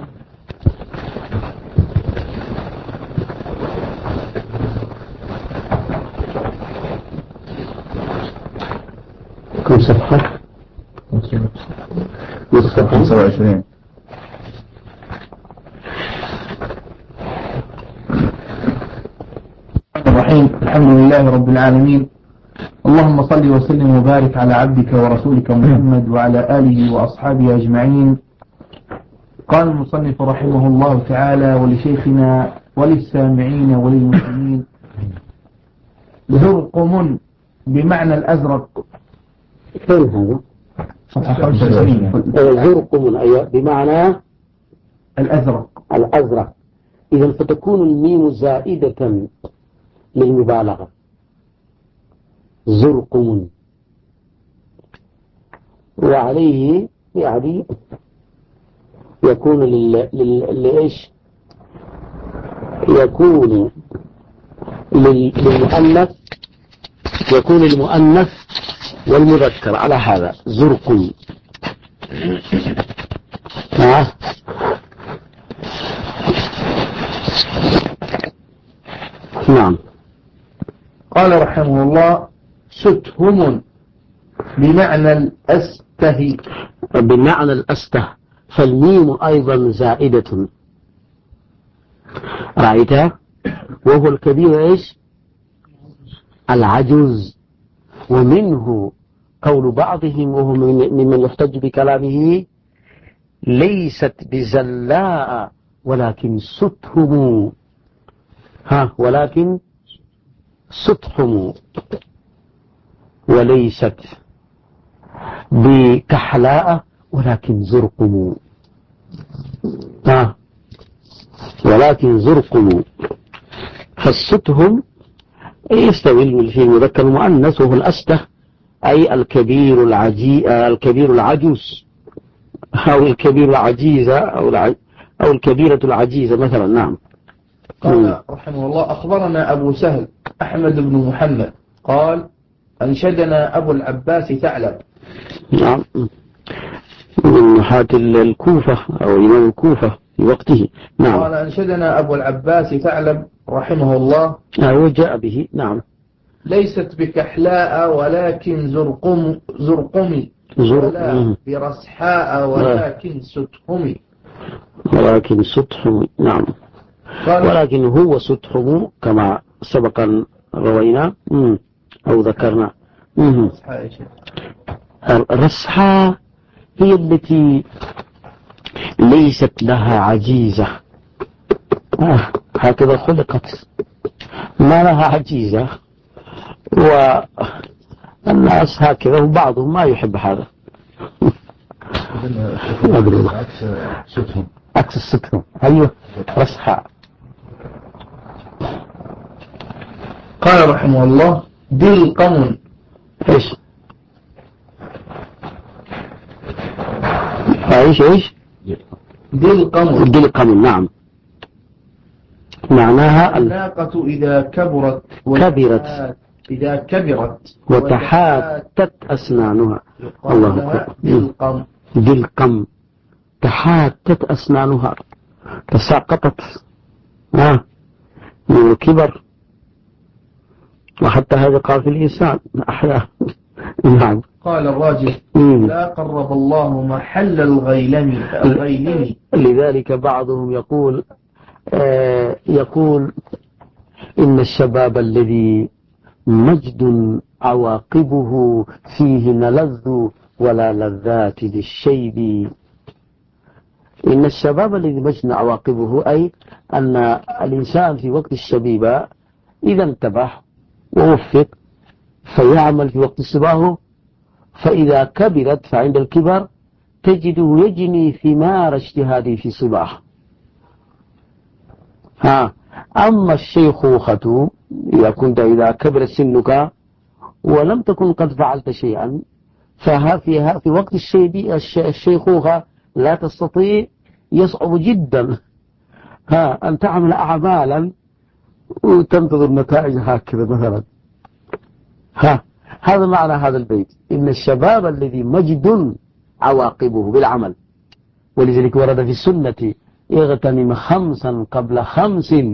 كم صفحة؟ 25. الرحيم. الحمد لله رب العالمين، اللهم صل وسلم وبارك على عبدك ورسولك محمد وعلى آله وأصحابه أجمعين. قال المصنف رحمه الله تعالى: ولشيخنا وللسامعين وللمسلمين زرقم بمعنى الأزرق. فين هذا؟ صفحة 25. زرقم أيوة بمعنى الأزرق. إذا فتكون الميم زائدة للمبالغة. زرقم. وعليه يعني يكون لإيش؟ يكون للمؤنث، يكون المؤنث والمذكر على هذا زرقم. نعم. قال رحمه الله: ستهم بمعنى الأسته. بمعنى الأسته، فالميم أيضا زائدة. رأيتها؟ وهو الكبير إيش؟ العجوز. ومنه قول بعضهم وهم ممن يحتج بكلامه: ليست بزلاء ولكن ستهم. ولكن ستهم، وليست بكحلاء ولكن زرقم. ولكن زرقم. فالستهم يستوي في المذكر المؤنث، وهو الأسته أي الكبير العجوز، أو الكبير العجيزة، أو الكبيرة العجيزة مثلا. نعم. قال رحمه الله: أخبرنا أبو سهل أحمد بن محمد قال: أنشدنا أبو العباس ثعلب. نعم، من نحاة الكوفة أو إمام الكوفة في وقته. نعم. قال: أنشدنا أبو العباس ثعلب رحمه الله. وجاء به. نعم. ليست بكحلاء ولكن زرقمي. ولا برسحاء ولكن ستهم. ولكن ستهم، نعم. ولكن هو ستهم كما سبق أن روينا أو ذكرنا. الرسحاء هي التي ليست لها عجيزة، هكذا خلقت، ما لها عجيزة، والناس هكذا وبعضهم ما يحب هذا. عكس الستهم، أيوه رسحاء. قال رحمه الله دلقم. ايش ايش دلقم، نعم. معناها الناقة إذا كبرت وتحاتت أسنانها. الله أكبر. دلقم تحاتت أسنانها، تساقطت من الكبر، وحتى هذا قال في الإنسان أحيانا. نعم. قال الراجل لا قرب الله محل الغيلم. لذلك بعضهم يقول إن الشباب الذي مجد عواقبه فيه نلذ ولا لذات للشيب. إن الشباب الذي مجد عواقبه أي أن الإنسان في وقت الشبيبة إذا انتبه ووفق فيعمل في وقت الصباح، فإذا كبرت فعند الكبر تجده يجني ثمار اجتهاده في صباح. أما الشيخوخة إذا كنت إذا كبر سنك ولم تكن قد فعلت شيئا، في وقت الشيخوخة لا تستطيع، يصعب جدا أن تعمل أعمالا وتنتظر نتائج هكذا مثلا. هذا معنى هذا البيت، إن الشباب الذي مجد عواقبه بالعمل. ولذلك ورد في السنة اغتنم 5 قبل 5.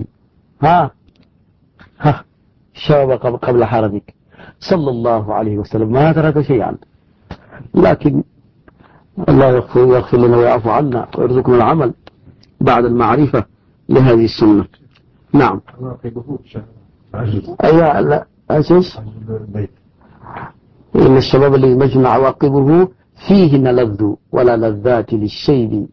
شباب قبل حرمك صلى الله عليه وسلم ما ترك شيئا. لكن الله يغفر لنا ويعفو عنا ويرزقنا العمل بعد المعرفة لهذه السنة. نعم. أيوة لا أساس إن الشباب الذي مجد عواقبه فيه نلذ ولا لذات للشيب.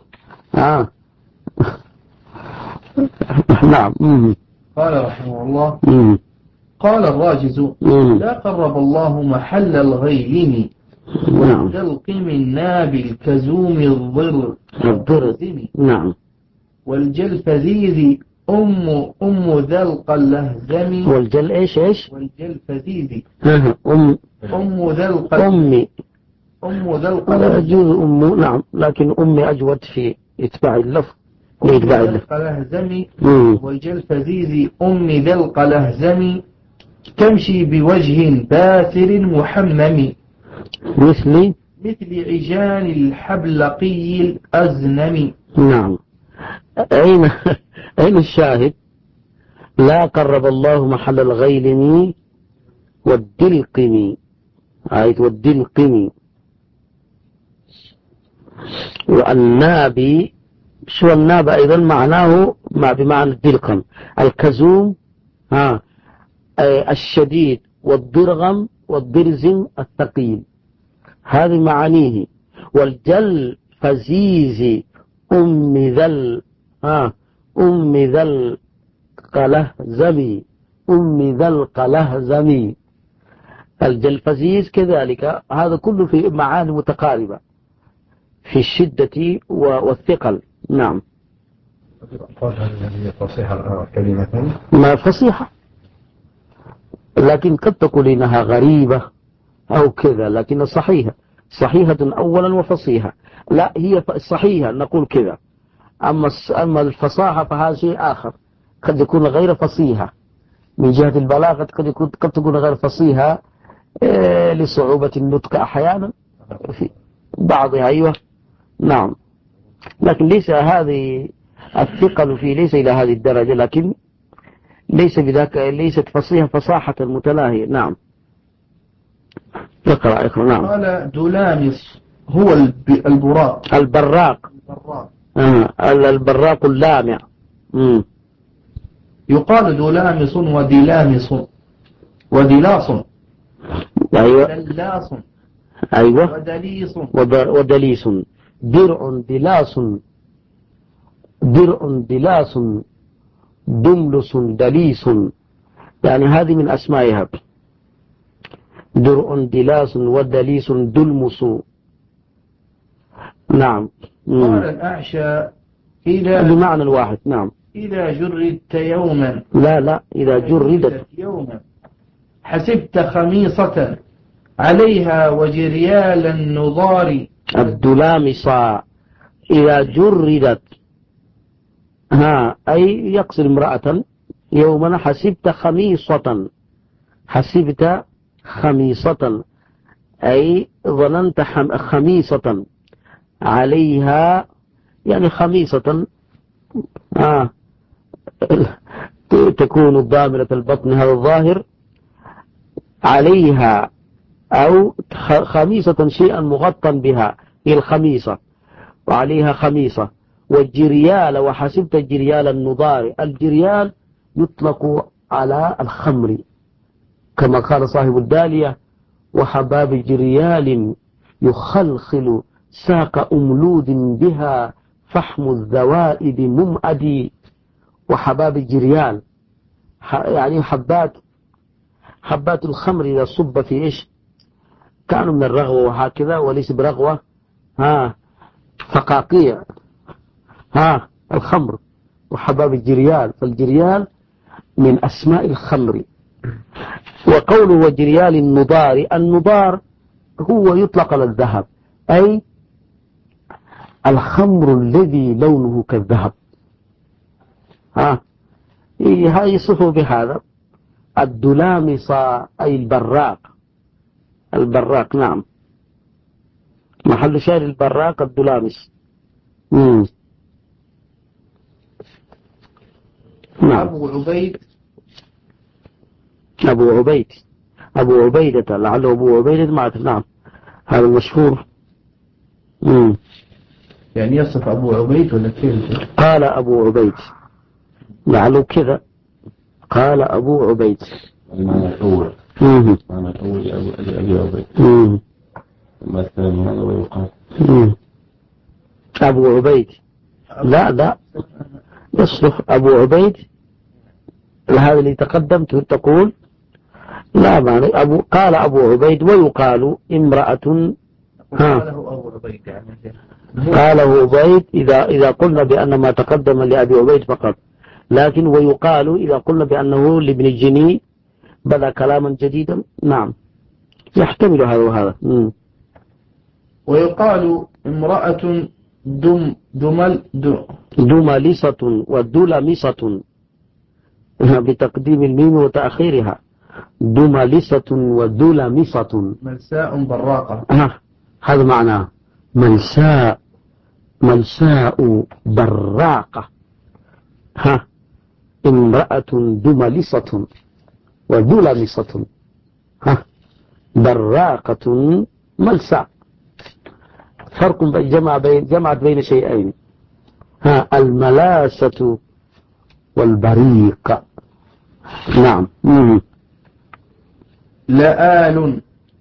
نعم. قال رحمه الله قال الراجز لا قرب الله محل الغيلم والدلقم الناب الكزوم الضر. نعم. والجلفزيز أم ذا القلهزم. والجل إيش والجلفزيز أم ذا القلهزم. نعم، لكن أمي أجود في إتباع اللفظ. القلهزم والجلفزيز أم ذا القلهزم تمشي بوجه باسر محمم مثل عجان الحبلقي الأزنم. نعم. أين الشاهد؟ لا قرب الله محل الغيلم والدلقم. والدلقم والناب. شو الناب أيضا معناه بمعنى الدلقم. الكزوم الشديد، والضرغم والضرزم الثقيل، هذه معانيه. والجل فزيز أم ذا القلهزم. الجلفزيز كذلك، هذا كله في معاني متقاربة في الشدة والثقل. نعم. هذه فصيحة كلمة ما فصيحة، لكن قد تقول إنها غريبة أو كذا، لكن صحيحة أولا وفصيحة. لا، هي صحيحة نقول كذا. أما الفصاحة فهذا شيء آخر، قد يكون غير فصيحة من جهة البلاغة، قد تكون غير فصيحة لصعوبة النطق أحيانا في بعضها. أيوة نعم. لكن ليس هذه الثقل فيه ليس إلى هذه الدرجة، لكن ليست فصيحة متناهية. نعم. اقرأ نعم. قال دولامس هو البراق. البراق. البراق اللامع. يقال دولامس ودلامس ودلاص. أيوة. دلاص. أيوة. ودليس. ودليس. درع دلاس، درع دلاس، دملس دليس، يعني هذه من أسمائها. درع دلاس ودليس دلمس. نعم. قال الأعشى إذا بمعنى واحد. نعم. إذا جردت يوما. لا إذا جردت يوما حسبت خميصة عليها وجريال النضار. الدلامصة إذا جردت أي يقصد امرأة يوما حسبت خميصة، حسبت خميصة أي ظننت خميصة عليها، يعني خميصة تكون ضامرة البطن هذا الظاهر عليها، أو خميصة شيئا مغطى بها هي الخميصة وعليها خميصة. والجريال وحسبت الجريال النضار، الجريال يطلق على الخمر كما قال صاحب الدالية وحباب جريال يخلخل ساق أملود بها فحم الذوائد ممأدي. وحباب الجريال يعني حبات الخمر إذا صب في إيش كانوا من الرغوة وهكذا، وليس برغوة فقاقيع الخمر. وحباب الجريال، فالجريال من أسماء الخمر. وقوله وجريال النضار، النضار هو يطلق على الذهب، أي الخمر الذي لونه كالذهب. يصف بهذا. الدلامصة أي البراق. البراق نعم، محل شاهد البراق الدلامس. نعم. أبو عبيد. أبو عبيدة لعله أبو عبيدة معك. نعم هذا المشهور. يعني يصف أبو عبيد ولا كيف؟ قال أبو عبيد لعله كذا، قال أبو عبيد. المعنى الأول لأبي عبيد. أما الثاني هذا ويقال أبو عبيد. لا يصلح أبو عبيد هذا اللي تقدمت تقول لا معنى قال أبو عبيد ويقال امرأة. قاله عبيد إذا قلنا بأن ما تقدم لأبي عبيد فقط، لكن ويقال إذا قلنا بأنه لابن الجني بدا كلاما جديدا. نعم يحتمل هذا وهذا. ويقال امرأة دملسة ودلمسة بتقديم الميم وتأخيرها. دملسة ودلمسة. ملساء براقة. هذا معناه ملساء براقة. امرأة دملسة ودلمسة براقة ملساء. فرق جمعت بين شيئين، الملاسة والبريق. نعم. لآل.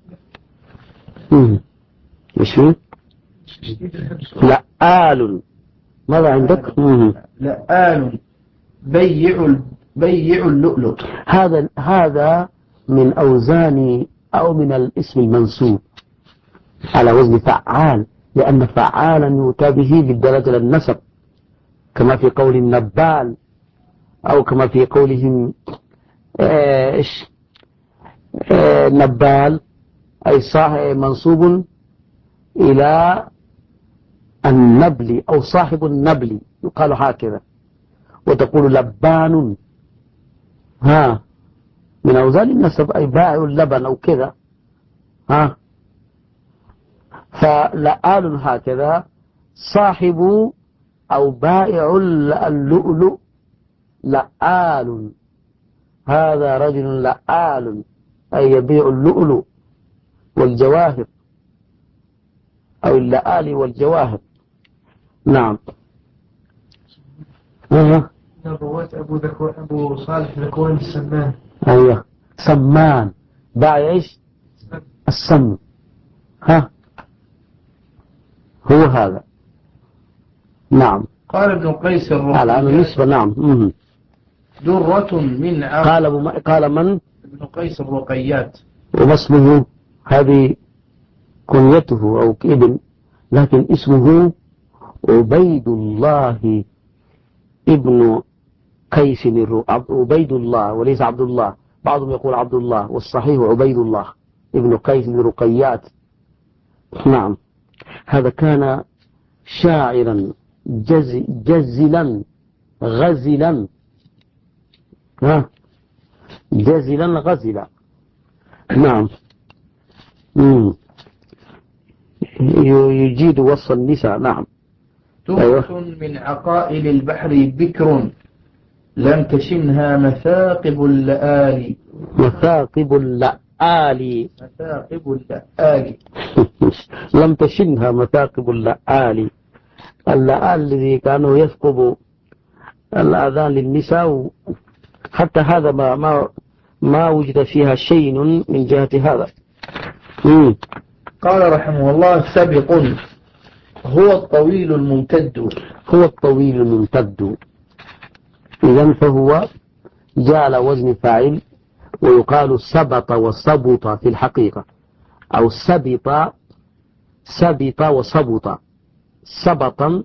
ايش هو؟ لآل. ماذا عندك؟ لآل بيع اللؤلؤ. هذا من أوزان أو من الاسم المنسوب على وزن فعال، لأن فعالا يؤتى به بالدرجة للنسب كما في قول النبال، أو كما في قولهم نبال أي صاحب منصوب إلى النبل أو صاحب النبل يقال هكذا. وتقول لبان من أوزان النسب أي بائع اللبن أو كذا. فلآل هكذا صاحب أو بائع اللؤلؤ لآل. هذا رجل لآل أي يبيع اللؤلؤ. والجواهر أو اللآلي والجواهر. نعم. الرواة أبو صالح ذكوان السمان. أيوه سمان باع إيش السم. ها هو هذا. نعم. قال ابن قيس الرقيات الآن النسبة. نعم. درة من قال من ابن قيس الرقيات. وما اسمه؟ هذه كنيته أو ابن، لكن اسمه عبيد الله ابن قيس. عبيد الله وليس عبد الله. بعضهم يقول عبد الله والصحيح عبيد الله ابن قيس بن رقيات. نعم. هذا كان شاعرا جزلا غزلا. جزلا غزلا. نعم. يجيد وصف النساء. نعم. تهمة من عقائل البحر بكر لم تشنها مثاقب اللآلي. مثاقب اللآلي. مثاقب اللآلي. لم تشنها مثاقب اللآلي. اللآلي الذي كانوا يثقب الآذان للنساء، حتى هذا ما وجد فيها شيء من جهة هذا. قال رحمه الله سبق هو الطويل الممتد. هو الطويل الممتد. إذن فهو جاء على وزن فاعل، ويقال سبط وصبط في الحقيقة، أو سبط وصبط. سبطا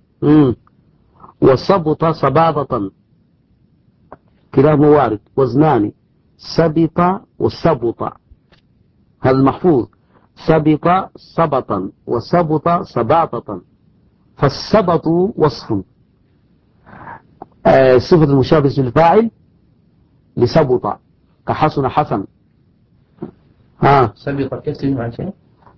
وصبط صباطة، كلاهما وارد وزنان. سبط وصبط هذا المحفوظ. سبط صبطا وصبط صباطة. فالسبط وصف صفة المشابه للفاعل لسبط، كحسن حسن. سبط كسر مع شيء.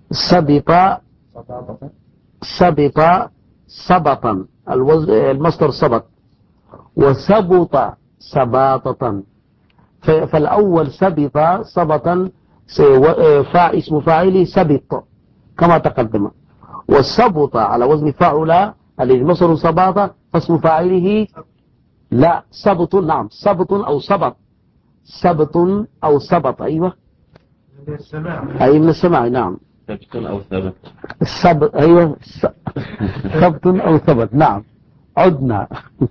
سبط سبطا المصدر سبط، وسبط سباطة. فالأول سبط سبطا اسم فاعله سبط كما تقدم، والسبط على وزن فاعل الذي مصدر سباطة فاسم فاعله لا سبط. نعم سبط أو سبط. سبط أو سبط. أيوة من السماع. أي من السماع. نعم. سبت أو ثبت. السبط. أيوة سبط أو ثبت. نعم عدنا.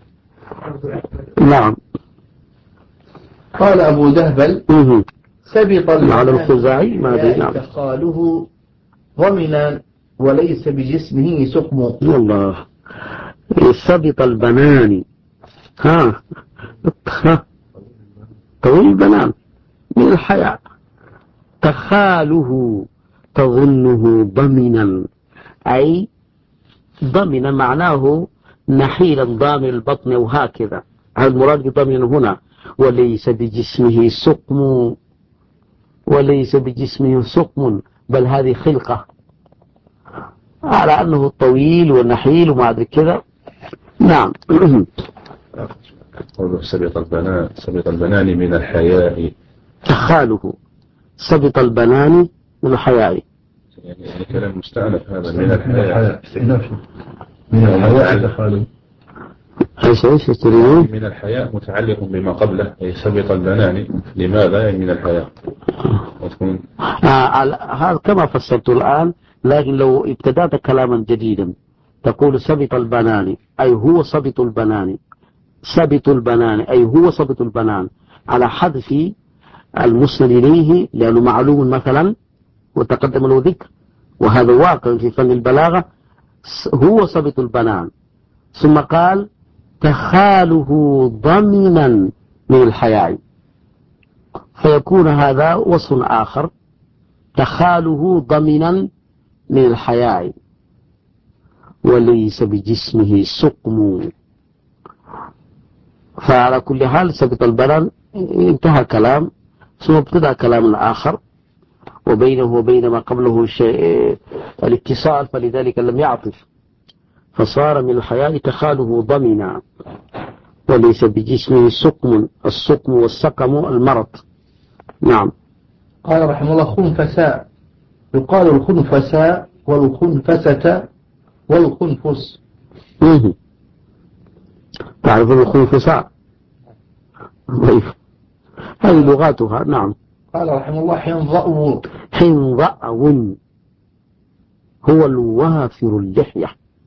نعم. قال أبو دهبل سبط الخزاعي تخاله ضمنا وليس بجسمه سقم. الله. سبط البنان. طويل البنان من الحياة. تخاله تظنه ضمنا، أي ضمنا معناه نحيلا ضامن البطن وهكذا. هذا المراد بضمن هنا. وليس بجسمه سقم. وليس بجسمه سقم، بل هذه خلقة على أنه طويل ونحيل وما أدري كذا. نعم. سبط البنان من الحياء. تخاله سبط البنان من الحياء. يعني كلام مستأنف هذا من الحياء. من الحياء تخاله. ايش تريدون؟ من الحياء متعلق بما قبله، أي سبط البنان. لماذا؟ يعني من الحياء. هذا كما فسرت الآن، لكن لو ابتدأت كلاما جديدا تقول سبط البنان أي هو سبط البنان. سبط البنان أي هو سبط البنان، على حذف المسند إليه لأنه معلوم مثلا وتقدم له ذكر، وهذا واقع في فن البلاغة. هو سبط البنان، ثم قال تخاله ضمنا من الحياء، فيكون هذا وصف آخر. تخاله ضمنا من الحياء وليس بجسمه سقم. فعلى كل حال سبط البنان انتهى كلام، ثم ابتدأ كلام آخر وبينه وبين ما قبله شيء الاتصال، فلذلك لم يعطف، فصار من الحياء تخاله ضمنا وليس بجسمه سقم. السقم والسقم المرض. نعم. قال رحمه الله خنفساء يقال الخنفساء والخنفسة والخنفس. تعرف الخنفساء؟ هذه لغاتها. نعم. قال رحمه الله حنظأو. حنظأو هو الوافر اللحية.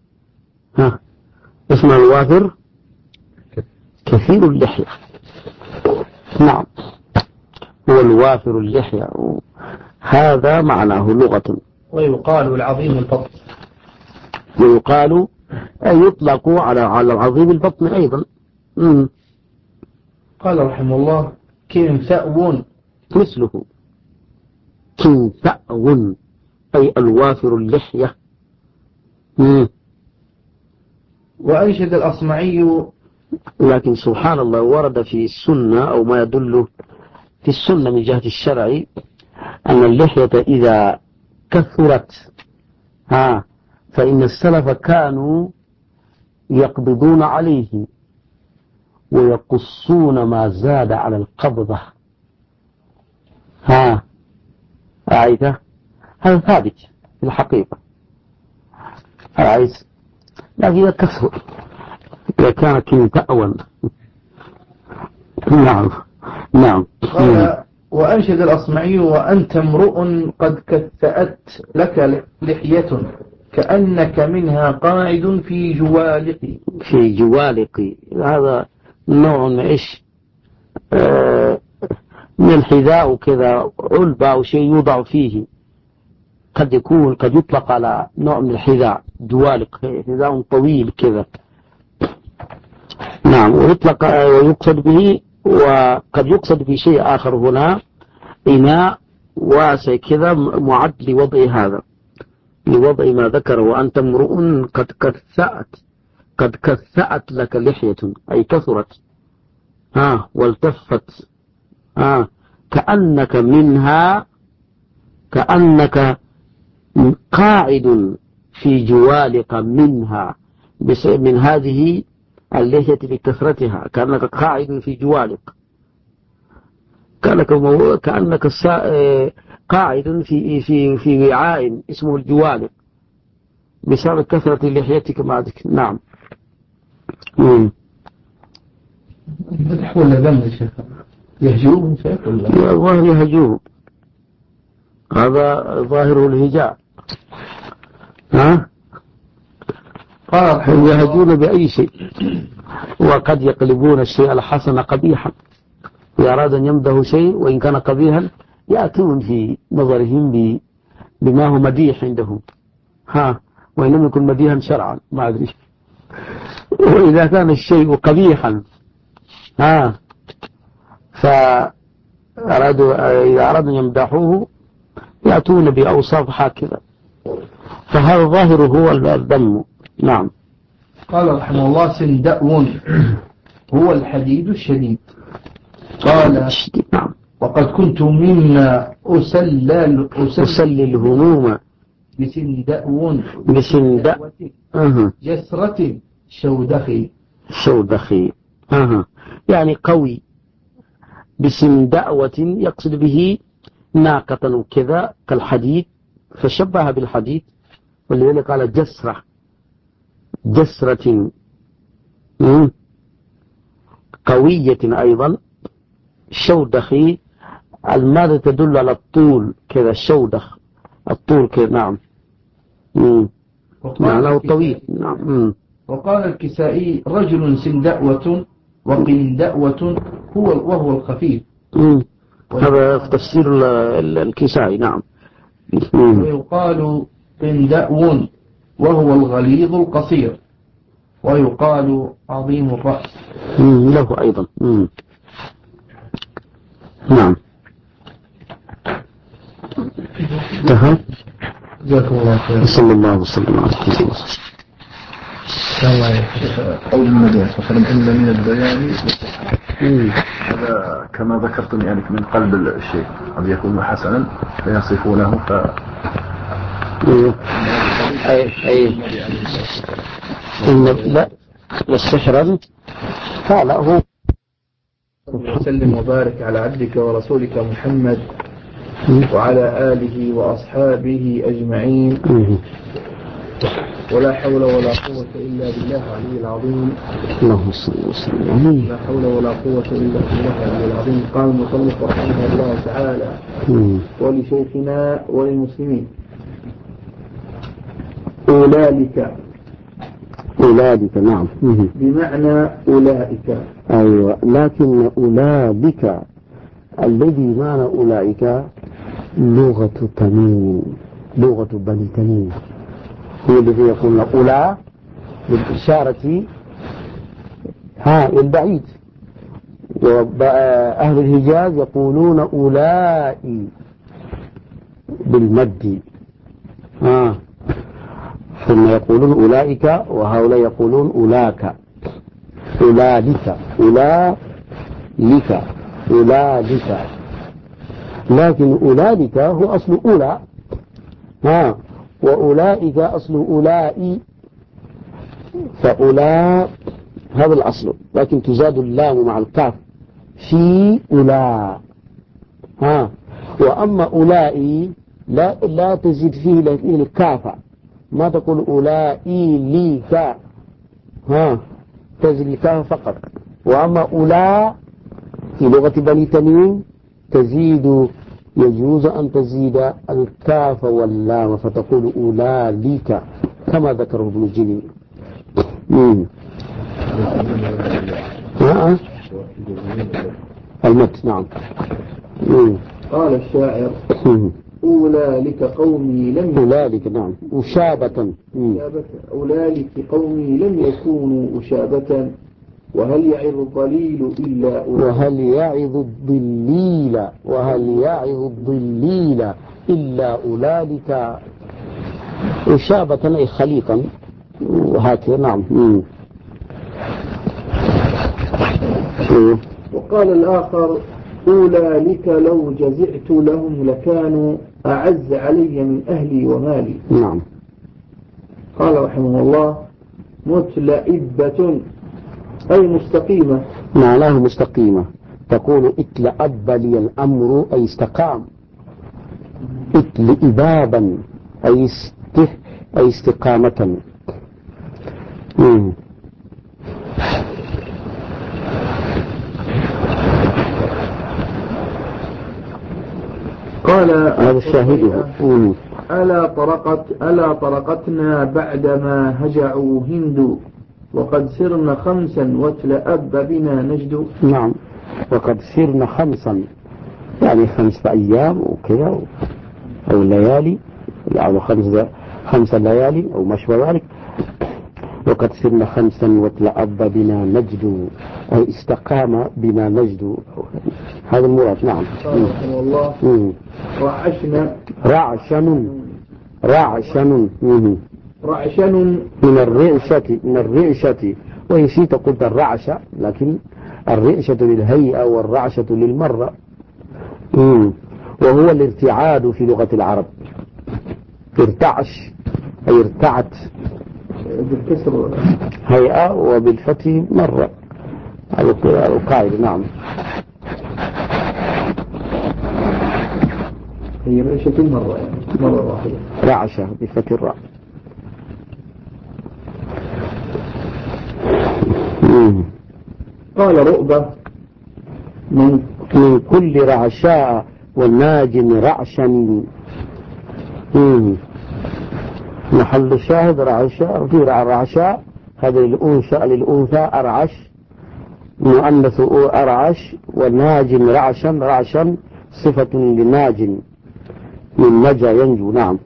اسم الوافر كثير اللحية. نعم، هو الوافر اللحية، هذا معناه لغة. ويقال العظيم البطن. ويقال يطلق على العظيم البطن أيضا. قال رحمه الله كنثأو مثله كنثأو أي الوافر اللحية. وأنشد الأصمعي. لكن سبحان الله ورد في السنة أو ما يدل في السنة من جهة الشرع أن اللحية إذا كثرت فإن السلف كانوا يقبضون عليه ويقصون ما زاد على القبضة. رأيت؟ هذا ثابت في الحقيقة. رأيت؟ لكن إذا كثر إذا كان كنتأوا. نعم. نعم. قال وأنشد الأصمعي وأنت امرؤ قد كثأت لك لحية كأنك منها قاعد في جوالق. في جوالق هذا نوع من إيش؟ من الحذاء وكذا، علبة أو شيء يوضع فيه، قد يطلق على نوع من الحذاء جوالق، حذاء طويل كذا. نعم. ويطلق ويقصد به، وقد يقصد به شيء آخر هنا، إناء واسع كذا معد لوضع هذا، لوضع ما ذكر. وأنت امرؤ قد كثأت لك لحية أي كثرت والتفت كأنك منها، كأنك قاعد في جوالق منها، من هذه اللحية لكثرتها، كأنك قاعد في جوالق، كأنك قاعد في وعاء اسمه الجوالق بسبب كثرة لحيتك بعدك. نعم. فتح ولا ذم يا شيخ؟ يهجوه شيخ ولا؟ ظاهر يهجوه، هذا ظاهره الهجاء. هم يهجون بأي شيء، وقد يقلبون الشيء الحسن قبيحا. إذا أراد أن يمده شيء وإن كان قبيحا يأتون في نظرهم بما هو مديح عندهم، وإن لم يكن مديحا شرعا ما أدري. وإذا كان الشيء قبيحا إذا أرادوا أن يمدحوه يأتون بأوصاف هكذا، فهذا ظاهره هو الذم. نعم. قال رحمه الله سندأ هو الحديد الشديد. قال نعم. وقد كنت مما أسلل الهموم بسندأ جسرة شودخي يعني قوي. بسندأوة يقصد به ناقة وكذا كالحديد، فشبه بالحديد، ولذلك قال جسرة قوية أيضا. شودخي الماذا تدل على الطول كذا، الشودخ الطول كذا. نعم. معناه طويل. نعم. وقال الكسائي رجل سندأوة وقندأوة وهو الخفيف. هذا في تفسير الكسائي. نعم. ويقال قندأو وهو الغليظ القصير، ويقال عظيم الرأس له أيضا. نعم. انتهى. جزاكم الله خير. صلى الله وسلم على رسول الله. قول النبي صلى الله عليه وسلم إن من البيان هذا كما ذكرتم يعني من قلب الشيء قد يكون حسنا فيصفونه لا والسحرا قال هو وسلم وبارك على عبدك ورسولك محمد وعلى آله وأصحابه أجمعين. ولا حول ولا قوة إلا بالله العلي العظيم. اللهم صل وسلم. لا حول ولا قوة إلا بالله العلي العظيم. قال المصنف رحمه الله تعالى ولشيخنا وللمسلمين أولئك نعم بمعنى أولئك. أيوة، لكن أولئك الذي معنى أولئك لغة تميم، لغة بني تميم، هو الذي يقول أولى بالإشارة البعيد، وأهل الحجاز يقولون أولئي بالمد ثم يقولون أولئك، وهؤلاء يقولون أولاك، أولئك، أولئك، لكن أولئك هو أصل أولى، وأولئك أصل أولئي، فأولا هذا الأصل، لكن تزاد اللام مع الكاف في أولا. وأما أولئي لا تزيد فيه الكاف، ما تقول أولئي ليك، تزيد الكاف فقط. وأما أولا في لغة بني تميم تزيد، يجوز أن تزيد الكاف واللام فتقول أولئك كما ذكره ابن الجني. المت نعم. قال الشاعر أولئك قومي لم أولئك نعم أشابة. أولئك قومي لم يكونوا أشابة، وهل يعظ الضليل إلا وهل يعظ الضليل إلا أولئك أشابة أي خليطا وهكذا. نعم. وقال الآخر أولئك لو جزعت لهم لكانوا أعز علي من أهلي ومالي. نعم. قال رحمه الله متلئبة أي مستقيمة، معناه مستقيمة، تقول اتلأب لي الأمر أي استقام، اتلئبابا أي استقامة. قال هذا الشاهده. ألا طرقتنا بعدما هجعوا هند، وقد سرنا خمسا وتلأب بنا نجد. نعم، وقد سرنا خمسا يعني 5 أيام وكذا أو ليالي، يعني 5 ليالي أو ما شابه ذلك. وقد سرنا 5 وتلأب بنا نجد أي استقام بنا نجد، هذا المراد. نعم. والله رعشن من الرعشة ويسيت قلت الرعشة، لكن الرعشة للهيئة والرعشة للمرة. وهو الارتعاد في لغة العرب، ارتعش أي ارتعت بالكسر هيئة وبالفتح مرة القاعدة. نعم. هي رعشة مرة يعني مرة واحدة، رعشة بفتح الراء. قال رؤبة من كل رعشاء والناجم رعشا. محل الشاهد رعشاء، في رعشاء هذا للأنثى أرعش، مؤنث أرعش، والناجم رعشا صفة للناجم من نجا ينجو. نعم.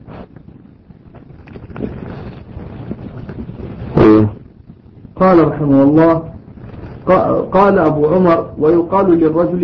قال رحمه الله قال أبو عمر ويقال للرجل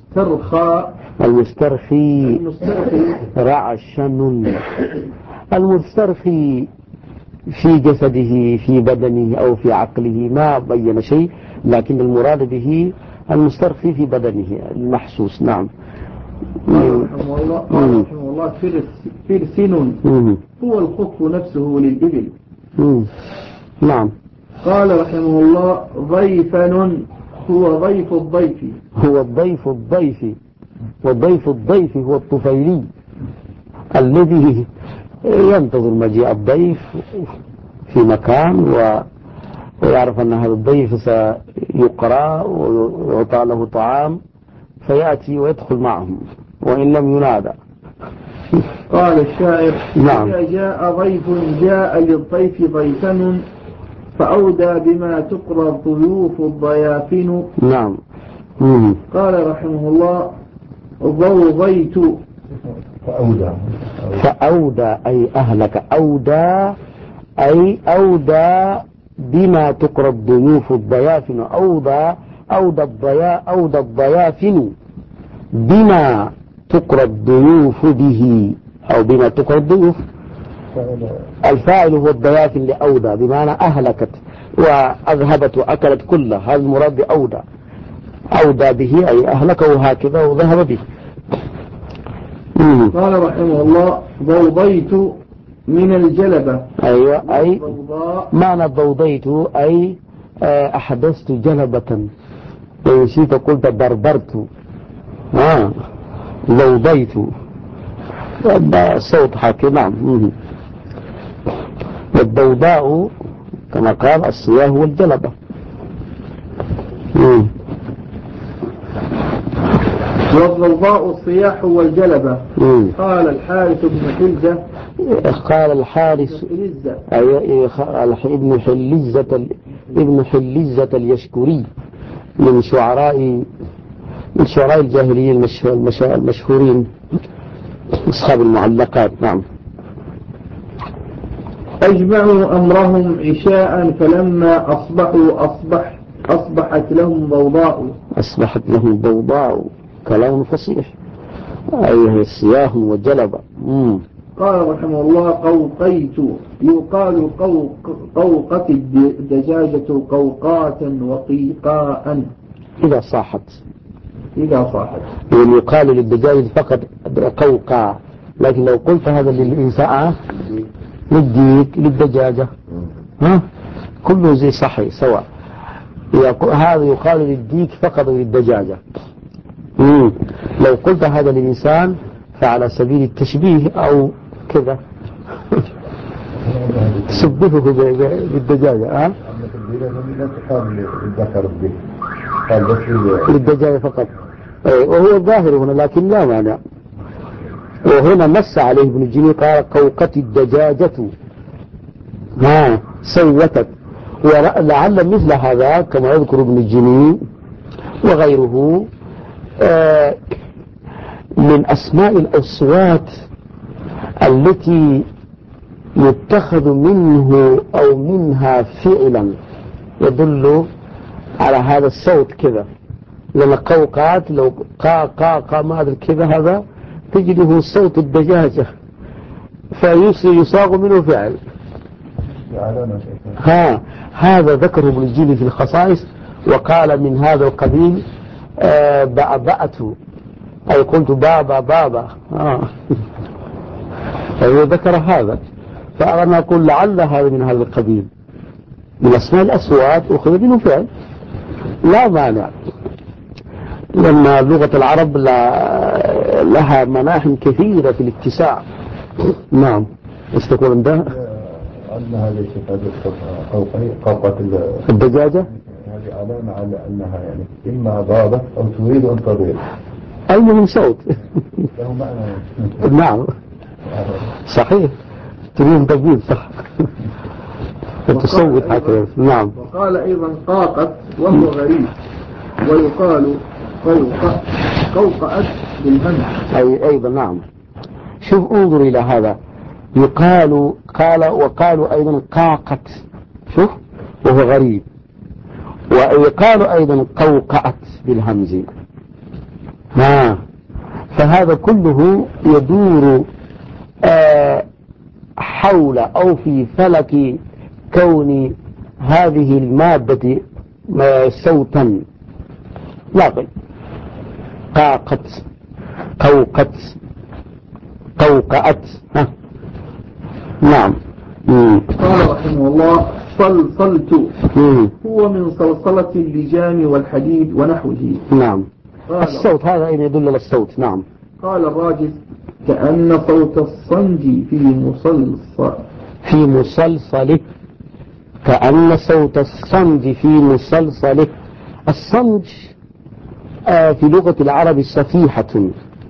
المسترخي رعشن. المسترخي في جسده في بدنه أو في عقله ما بين شيء، لكن المراد به المسترخي في بدنه المحسوس. نعم. رحمه الله فرسن هو الخف نفسه للإبل. نعم. قال رحمه الله ضيفن هو ضيف الضيف. وضيف الضيف هو الطفيلي الذي ينتظر مجيء الضيف في مكان ويعرف أن هذا الضيف سيقرأ ويعطى له طعام فيأتي ويدخل معهم وإن لم ينادى. قال الشاعر: نعم. إذا جاء ضيف جاء للضيف ضيفن فأودى بما تقرى الضيوف الضيافن. نعم. قال رحمه الله: ضوضيت فأودى أي أهلك، أودى بما تقرى الضيوف الضيافن، أودى الضيافن بما تقرى الضيوف به، أو بما تقرى الضيوف. الفاعل هو الضيافن لأودى بمعنى أهلكت وأذهبت وأكلت كلها، هذا المراد بأودى. أودى به أي أهلكه هكذا وذهب به. قال رحمه الله: ضوضيت من الجلبة. أيوة، أي معنى ضوضيت أي أحدثت جلبة، ونسيت قلت بربرت. ضوضيت صوت حكي. نعم. والضوضاء كما قال الصياه والجلبة. والضوضاء الصياح والجلبة. قال الحارث بن حلزة. قال الحارث ابن حلزة اليشكري من شعراء الجاهليين المشهورين أصحاب المعلقات. نعم. أجمعوا أمرهم عشاء فلما أصبحوا أصبحت لهم ضوضاء. كلام فصيح، أيه الصياح والجلبة. قال رحمه الله: قوقيت. يقال قوقت الدجاجة قوقاتا وقيقاء إذا صاحت. يعني يقال للدجاجة فقط قوقا، لكن لو قلت هذا للإنسان للديك للدجاجة كله زي صحي سواء. هذا يقال للديك فقط للدجاجة. لو قلت هذا للإنسان فعلى سبيل التشبيه أو كذا تشبهه بالدجاجة. للدجاجة فقط، وهو الظاهر هنا لكن لا مانع. وهنا مس عليه ابن الجني قال: قوقت الدجاجة سوتت. ولعل مثل هذا كما يذكر ابن الجني وغيره من أسماء الأصوات التي يتخذ منه أو منها فعلا يدل على هذا الصوت كذا. لما قوقات لو قا ما أدري كذا، هذا تجده صوت الدجاجة فيصاغ منه فعل. هذا ذكره ابن الجيلي في الخصائص، وقال من هذا القبيل بأبأت، أي قلت بابا. فهو ذكر هذا، فأنا أقول لعل هذا من هذا القبيل من أسماء الأصوات أخذ منه فعل، لا مانع، لأن لغة العرب لها مناحٍ كثيرة في الاتساع. نعم. ايش تقول انت؟ أن هذه الصفات قوقة الدجاجة هذه علامة على أنها يعني إما ضابط أو تريد أن تضير، أي من صوت. له معنى. نعم صحيح، تريد تبيض صح. تصوت هكذا. نعم. وقال أيضا قاقت وهو غريب، ويقال قوقأت بالهمز. أي أيضا. نعم. شوف انظر إلى هذا، وقالوا أيضا قاقت، شوف، وهو غريب. ويقال أيضا قوقعت بالهمز. فهذا كله يدور حول أو في فلك كون هذه المادة صوتا لاقي. قاقت، قوقت، قوقعت. نعم. قال رحمه الله: صلصلت هو من صلصلة اللجام والحديد ونحوه. نعم. الصوت هذا أين يدل على الصوت. نعم. قال الراجل كأن صوت الصنج في مسلسله، كأن صوت الصنج في مسلسله. الصنج في لغة العرب صفيحة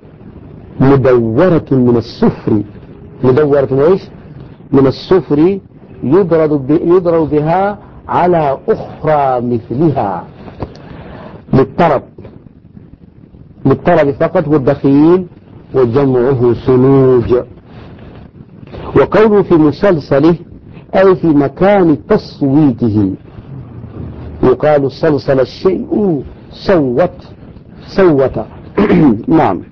مدورة من الصفر، مدورة إيش؟ من الصفر، يضرب بها على أخرى مثلها للطرب فقط، والدخيل وجمعه سنوج. وقوله في مسلسله أي في مكان تصويته، يقال صلصل الشيء صوت. نعم.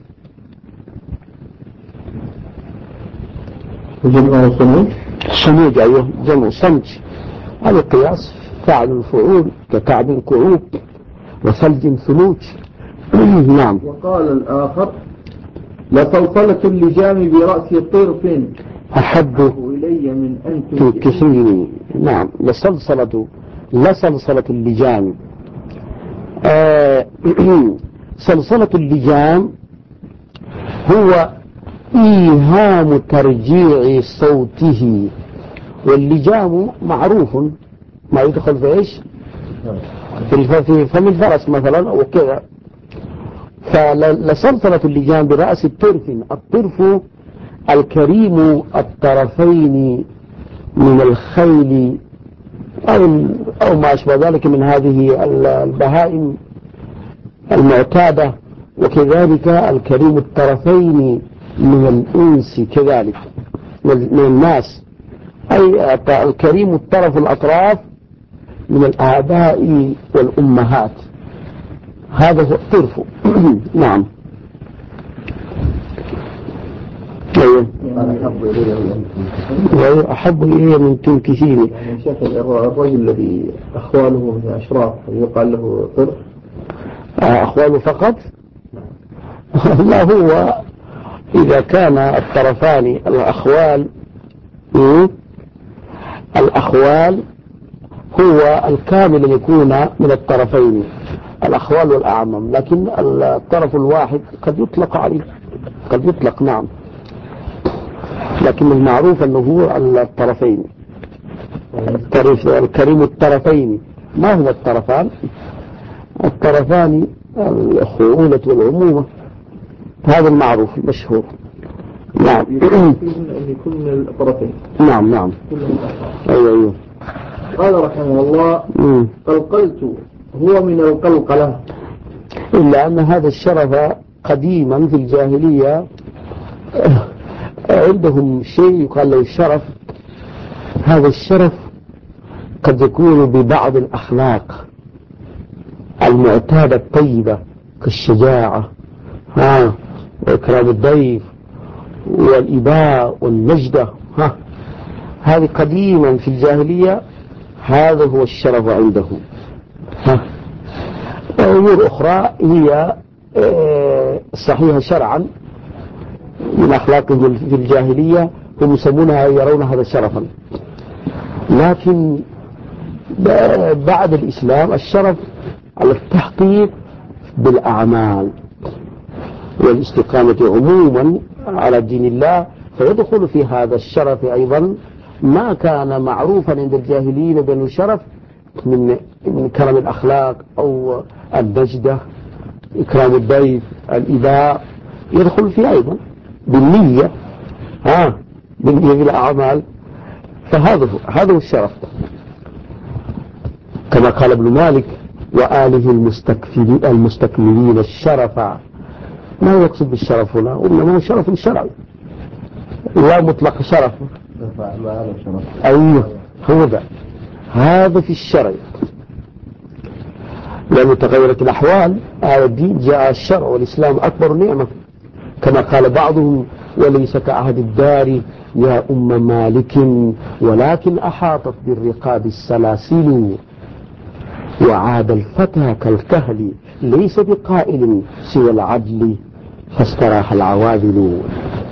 جمع سنوج، أيوه جمع صنج، هذا قياس فعل الفعول ككعب كعوب وثلج ثلوج. نعم. وقال الآخر لصلصلة اللجام برأس طرف أحب إلي من أن تنكحيني. نعم. لصلصلة اللجام. صلصلة اللجام هو إيهام ترجيع صوته، واللجام معروف ما يدخل في إيش؟ في فم الفرس مثلا وكذا. فلصلصلة اللجام برأس الطرف الكريم الطرفين من الخيل أو ما أشبه ذلك من هذه البهائم المعتادة، وكذلك الكريم الطرفين من الإنس كذلك من الناس، أي الكريم الطرف الأطراف من الآباء والأمهات، هذا هو الطرف. نعم. أحب إليه من تنكسيني. يعني شيخ الرجل الذي أخواله من أشراف يقال له طرف؟ أخواله فقط؟ لا، هو إذا كان الطرفان الأخوال هو الكامل يكون من الطرفين، الأخوال والأعمام، لكن الطرف الواحد قد يطلق عليه، قد يطلق. نعم. لكن المعروف أنه هو الطرفين، الكريم الطرفين. ما هو الطرفان؟ الطرفان الخؤولة والعمومة، هذا المعروف المشهور. نعم. يكون من الطرفين. نعم. أيوه. قال رحمه الله قلقلت هو من القلقلة، إلا أن هذا الشرف قديما في الجاهلية عندهم شيء يقال له الشرف. هذا الشرف قد يكون ببعض الأخلاق المعتادة الطيبة كالشجاعة وإكرام الضيف والإباء والنجدة. هذه قديما في الجاهلية هذا هو الشرف عندهم. أمور أخرى هي صحيحة شرعا من أخلاقهم في الجاهلية هم يسمونها يرون هذا شرفا، لكن بعد الإسلام الشرف على التحقيق بالأعمال والاستقامة عموما على دين الله، فيدخل في هذا الشرف أيضا ما كان معروفا عند الجاهليين بأنه شرف من كرم الأخلاق أو النجدة، إكرام الضيف، الإباء، يدخل فيه أيضا بالنية بالنية بالأعمال. فهذا هو الشرف، كما قال ابن مالك وآله المستكملين الشرف. ما يقصد بالشرف هنا؟ إنما هو شرف شرعي لا مطلق شرف. أيوه هو ده، هذا في الشرع، لأن تغيرت الأحوال الدين جاء الشرع والإسلام أكبر نعمة، كما قال بعضهم وليس كعهد الدار يا أم مالك ولكن أحاطت بالرقاب السلاسل، وعاد الفتى كالكهل ليس بقائل سوى العدل فاستراح العواذل.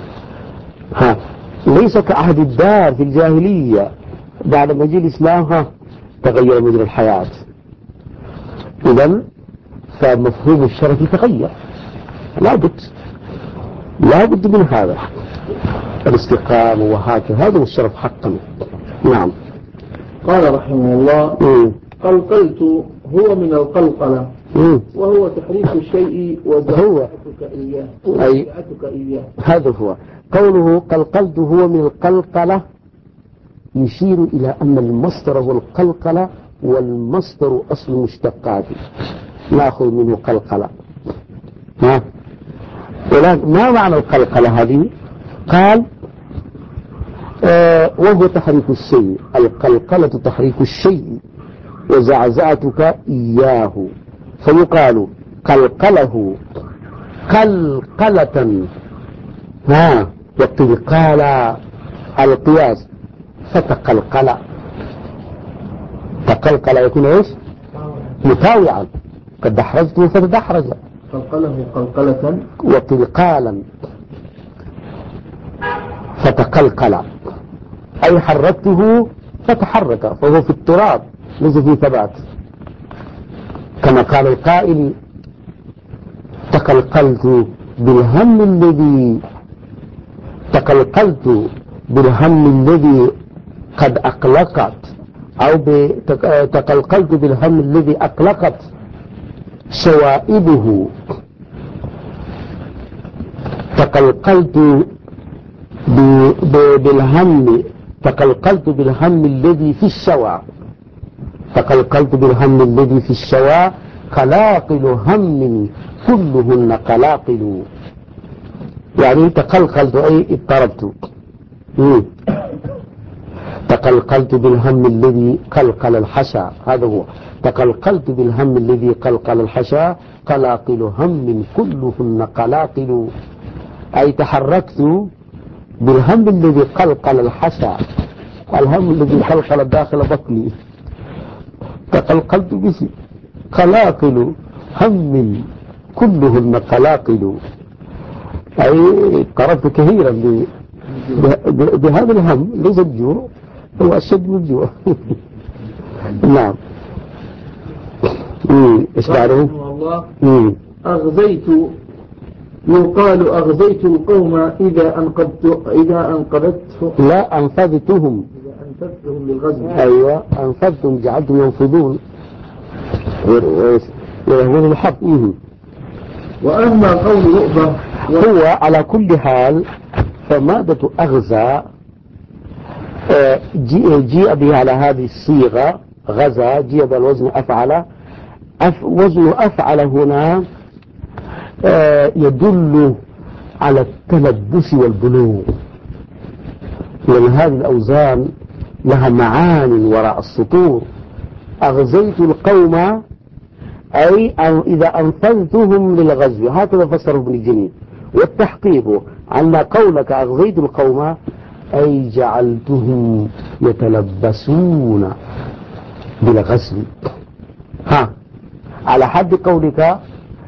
ليس كعهد الدار في الجاهلية، بعد مجيء الإسلام تغير مجرى الحياة. إذن فمفهوم الشرف يتغير، لا بد من هذا الاستقامة وهكذا، هذا هو الشرف حقا. نعم. قال رحمه الله: قلقلت هو من القلقلة، وهو تحريك الشيء وزعتك إياه. هذا هو قوله قلقلت هو من القلقلة، يشير إلى أن المصدر هو القلقلة، والمصدر أصل مشتقاته نأخذ منه قلقلة. ولكن ما معنى القلقلة هذه؟ قال وهو تحريك الشيء، القلقلة تحريك الشيء وزعزعتك إياه، فيقال قلقله قلقلة، وقيل قال القياس فتقلقل، تقلقل يكون ايش؟ متاوعا، قد دحرجته فتدحرج. قلقله قلقلة، وقيل قالا فتقلقل أي حركته فتحرك، فهو في التراب ليس في ثبات، كما قال القائل: تقلقلت بالهم الذي قد أقلقت، أو تقلقلت بالهم الذي أقلقت شوائبه، تقلقلت بالهم الذي في الشوى، تقلقلت بالهم الذي في الشوى، قلاقل هم كلهن قلاقل، يعني تقلقلت أي اضطربت. تقلقلت بالهم الذي قلقل الحشا، هذا هو تقلقلت بالهم الذي قلقل الحشا، قلاقل هم كلهن قلاقل، أي تحركت بالهم الذي قلقل الحشا، الهم الذي قلقل داخل بطني، تقلقلت به، قلاقل هم كلهن قلاقل، أي اضطربت كثيرا بهذا الهم، ليس الجوع، هو أشد من الجوع. نعم. إيش بعده؟ أغزيت، يقال أغزيت القوم إذا أنقذته، لا أنفذتهم، للغزو. أيوة أنفذتهم، جعلتهم ينفذون ويهون الحق. وأما قول يؤبه، هو على كل حال فمادة أغزى جيء بها على هذه الصيغة، غزا جيء بالوزن أفعل، وزن أفعل هنا يدل على التلبس والبلوغ، لأن هذه الأوزان لها معان وراء السطور. أغزيت القوم أي إذا أنفذتهم للغزو، هكذا فسره ابن الجنين. والتحقيق أن قولك أغزيت القوم أي جعلتهم يتلبسون بالغزو، على حد قولك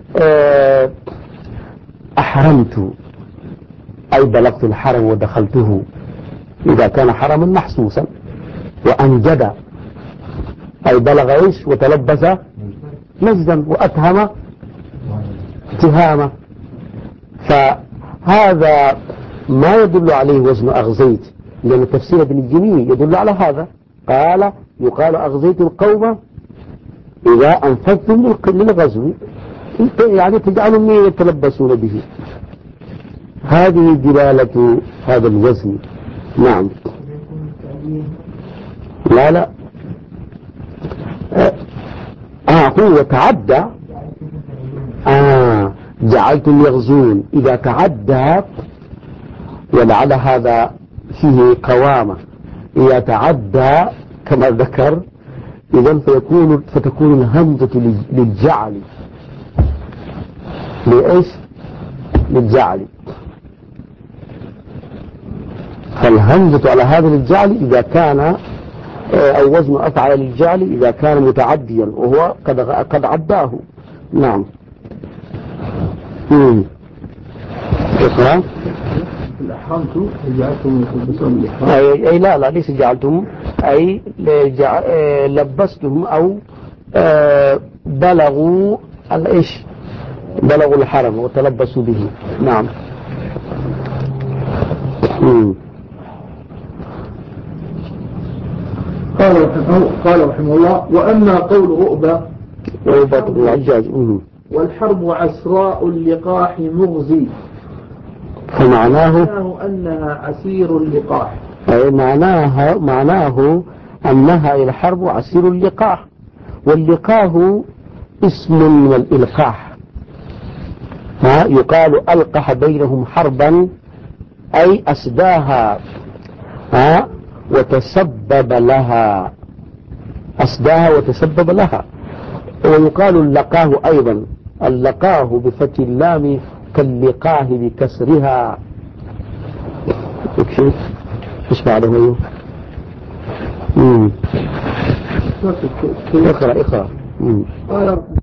أحرمت أي بلغت الحرم ودخلته، إذا كان حرما محسوسا. وأنجد أي بلغ إيش وتلبس نجدا، وأتهم اتهامه، فهذا ما يدل عليه وزن أغزيت، لأن تفسير ابن الجنين يدل على هذا، قال يقال أغزيت القوم إذا أنفذتم للغزو، يعني تجعلهم يتلبسون به، هذه دلالة هذا الوزن. نعم. لا هو تعدى، جعلتم يغزون إذا تعدى، ولعل هذا فيه قوامة، إذا تعدى كما ذكر، إذن فتكون الهمزة للجعل، لإيش؟ للجعل، فالهمزة على هذا للجعل إذا كان أو وزن أفعل للجعل إذا كان متعديا، وهو قد عداه. نعم. اقرأ. أي لا ليس جعلتم، أي لبستهم أو بلغوا إيش بلغوا الحرم وتلبسوا به. نعم. قال رحمه الله: وأما قول رؤبة بن الحجاج والحرب عسراء اللقاح مغزي، فمعناه أنها عسير اللقاح، أي معناه أنها الحرب عسير اللقاح، واللقاح اسم من الإلقاح، يقال ألقح بينهم حربا أي أسداها وتسبب لها، أسداها وتسبب لها. ويقال اللقاه أيضا، اللقاه بفتح اللام كاللقاه بكسرها. ايش بعده؟ اقرأ. قال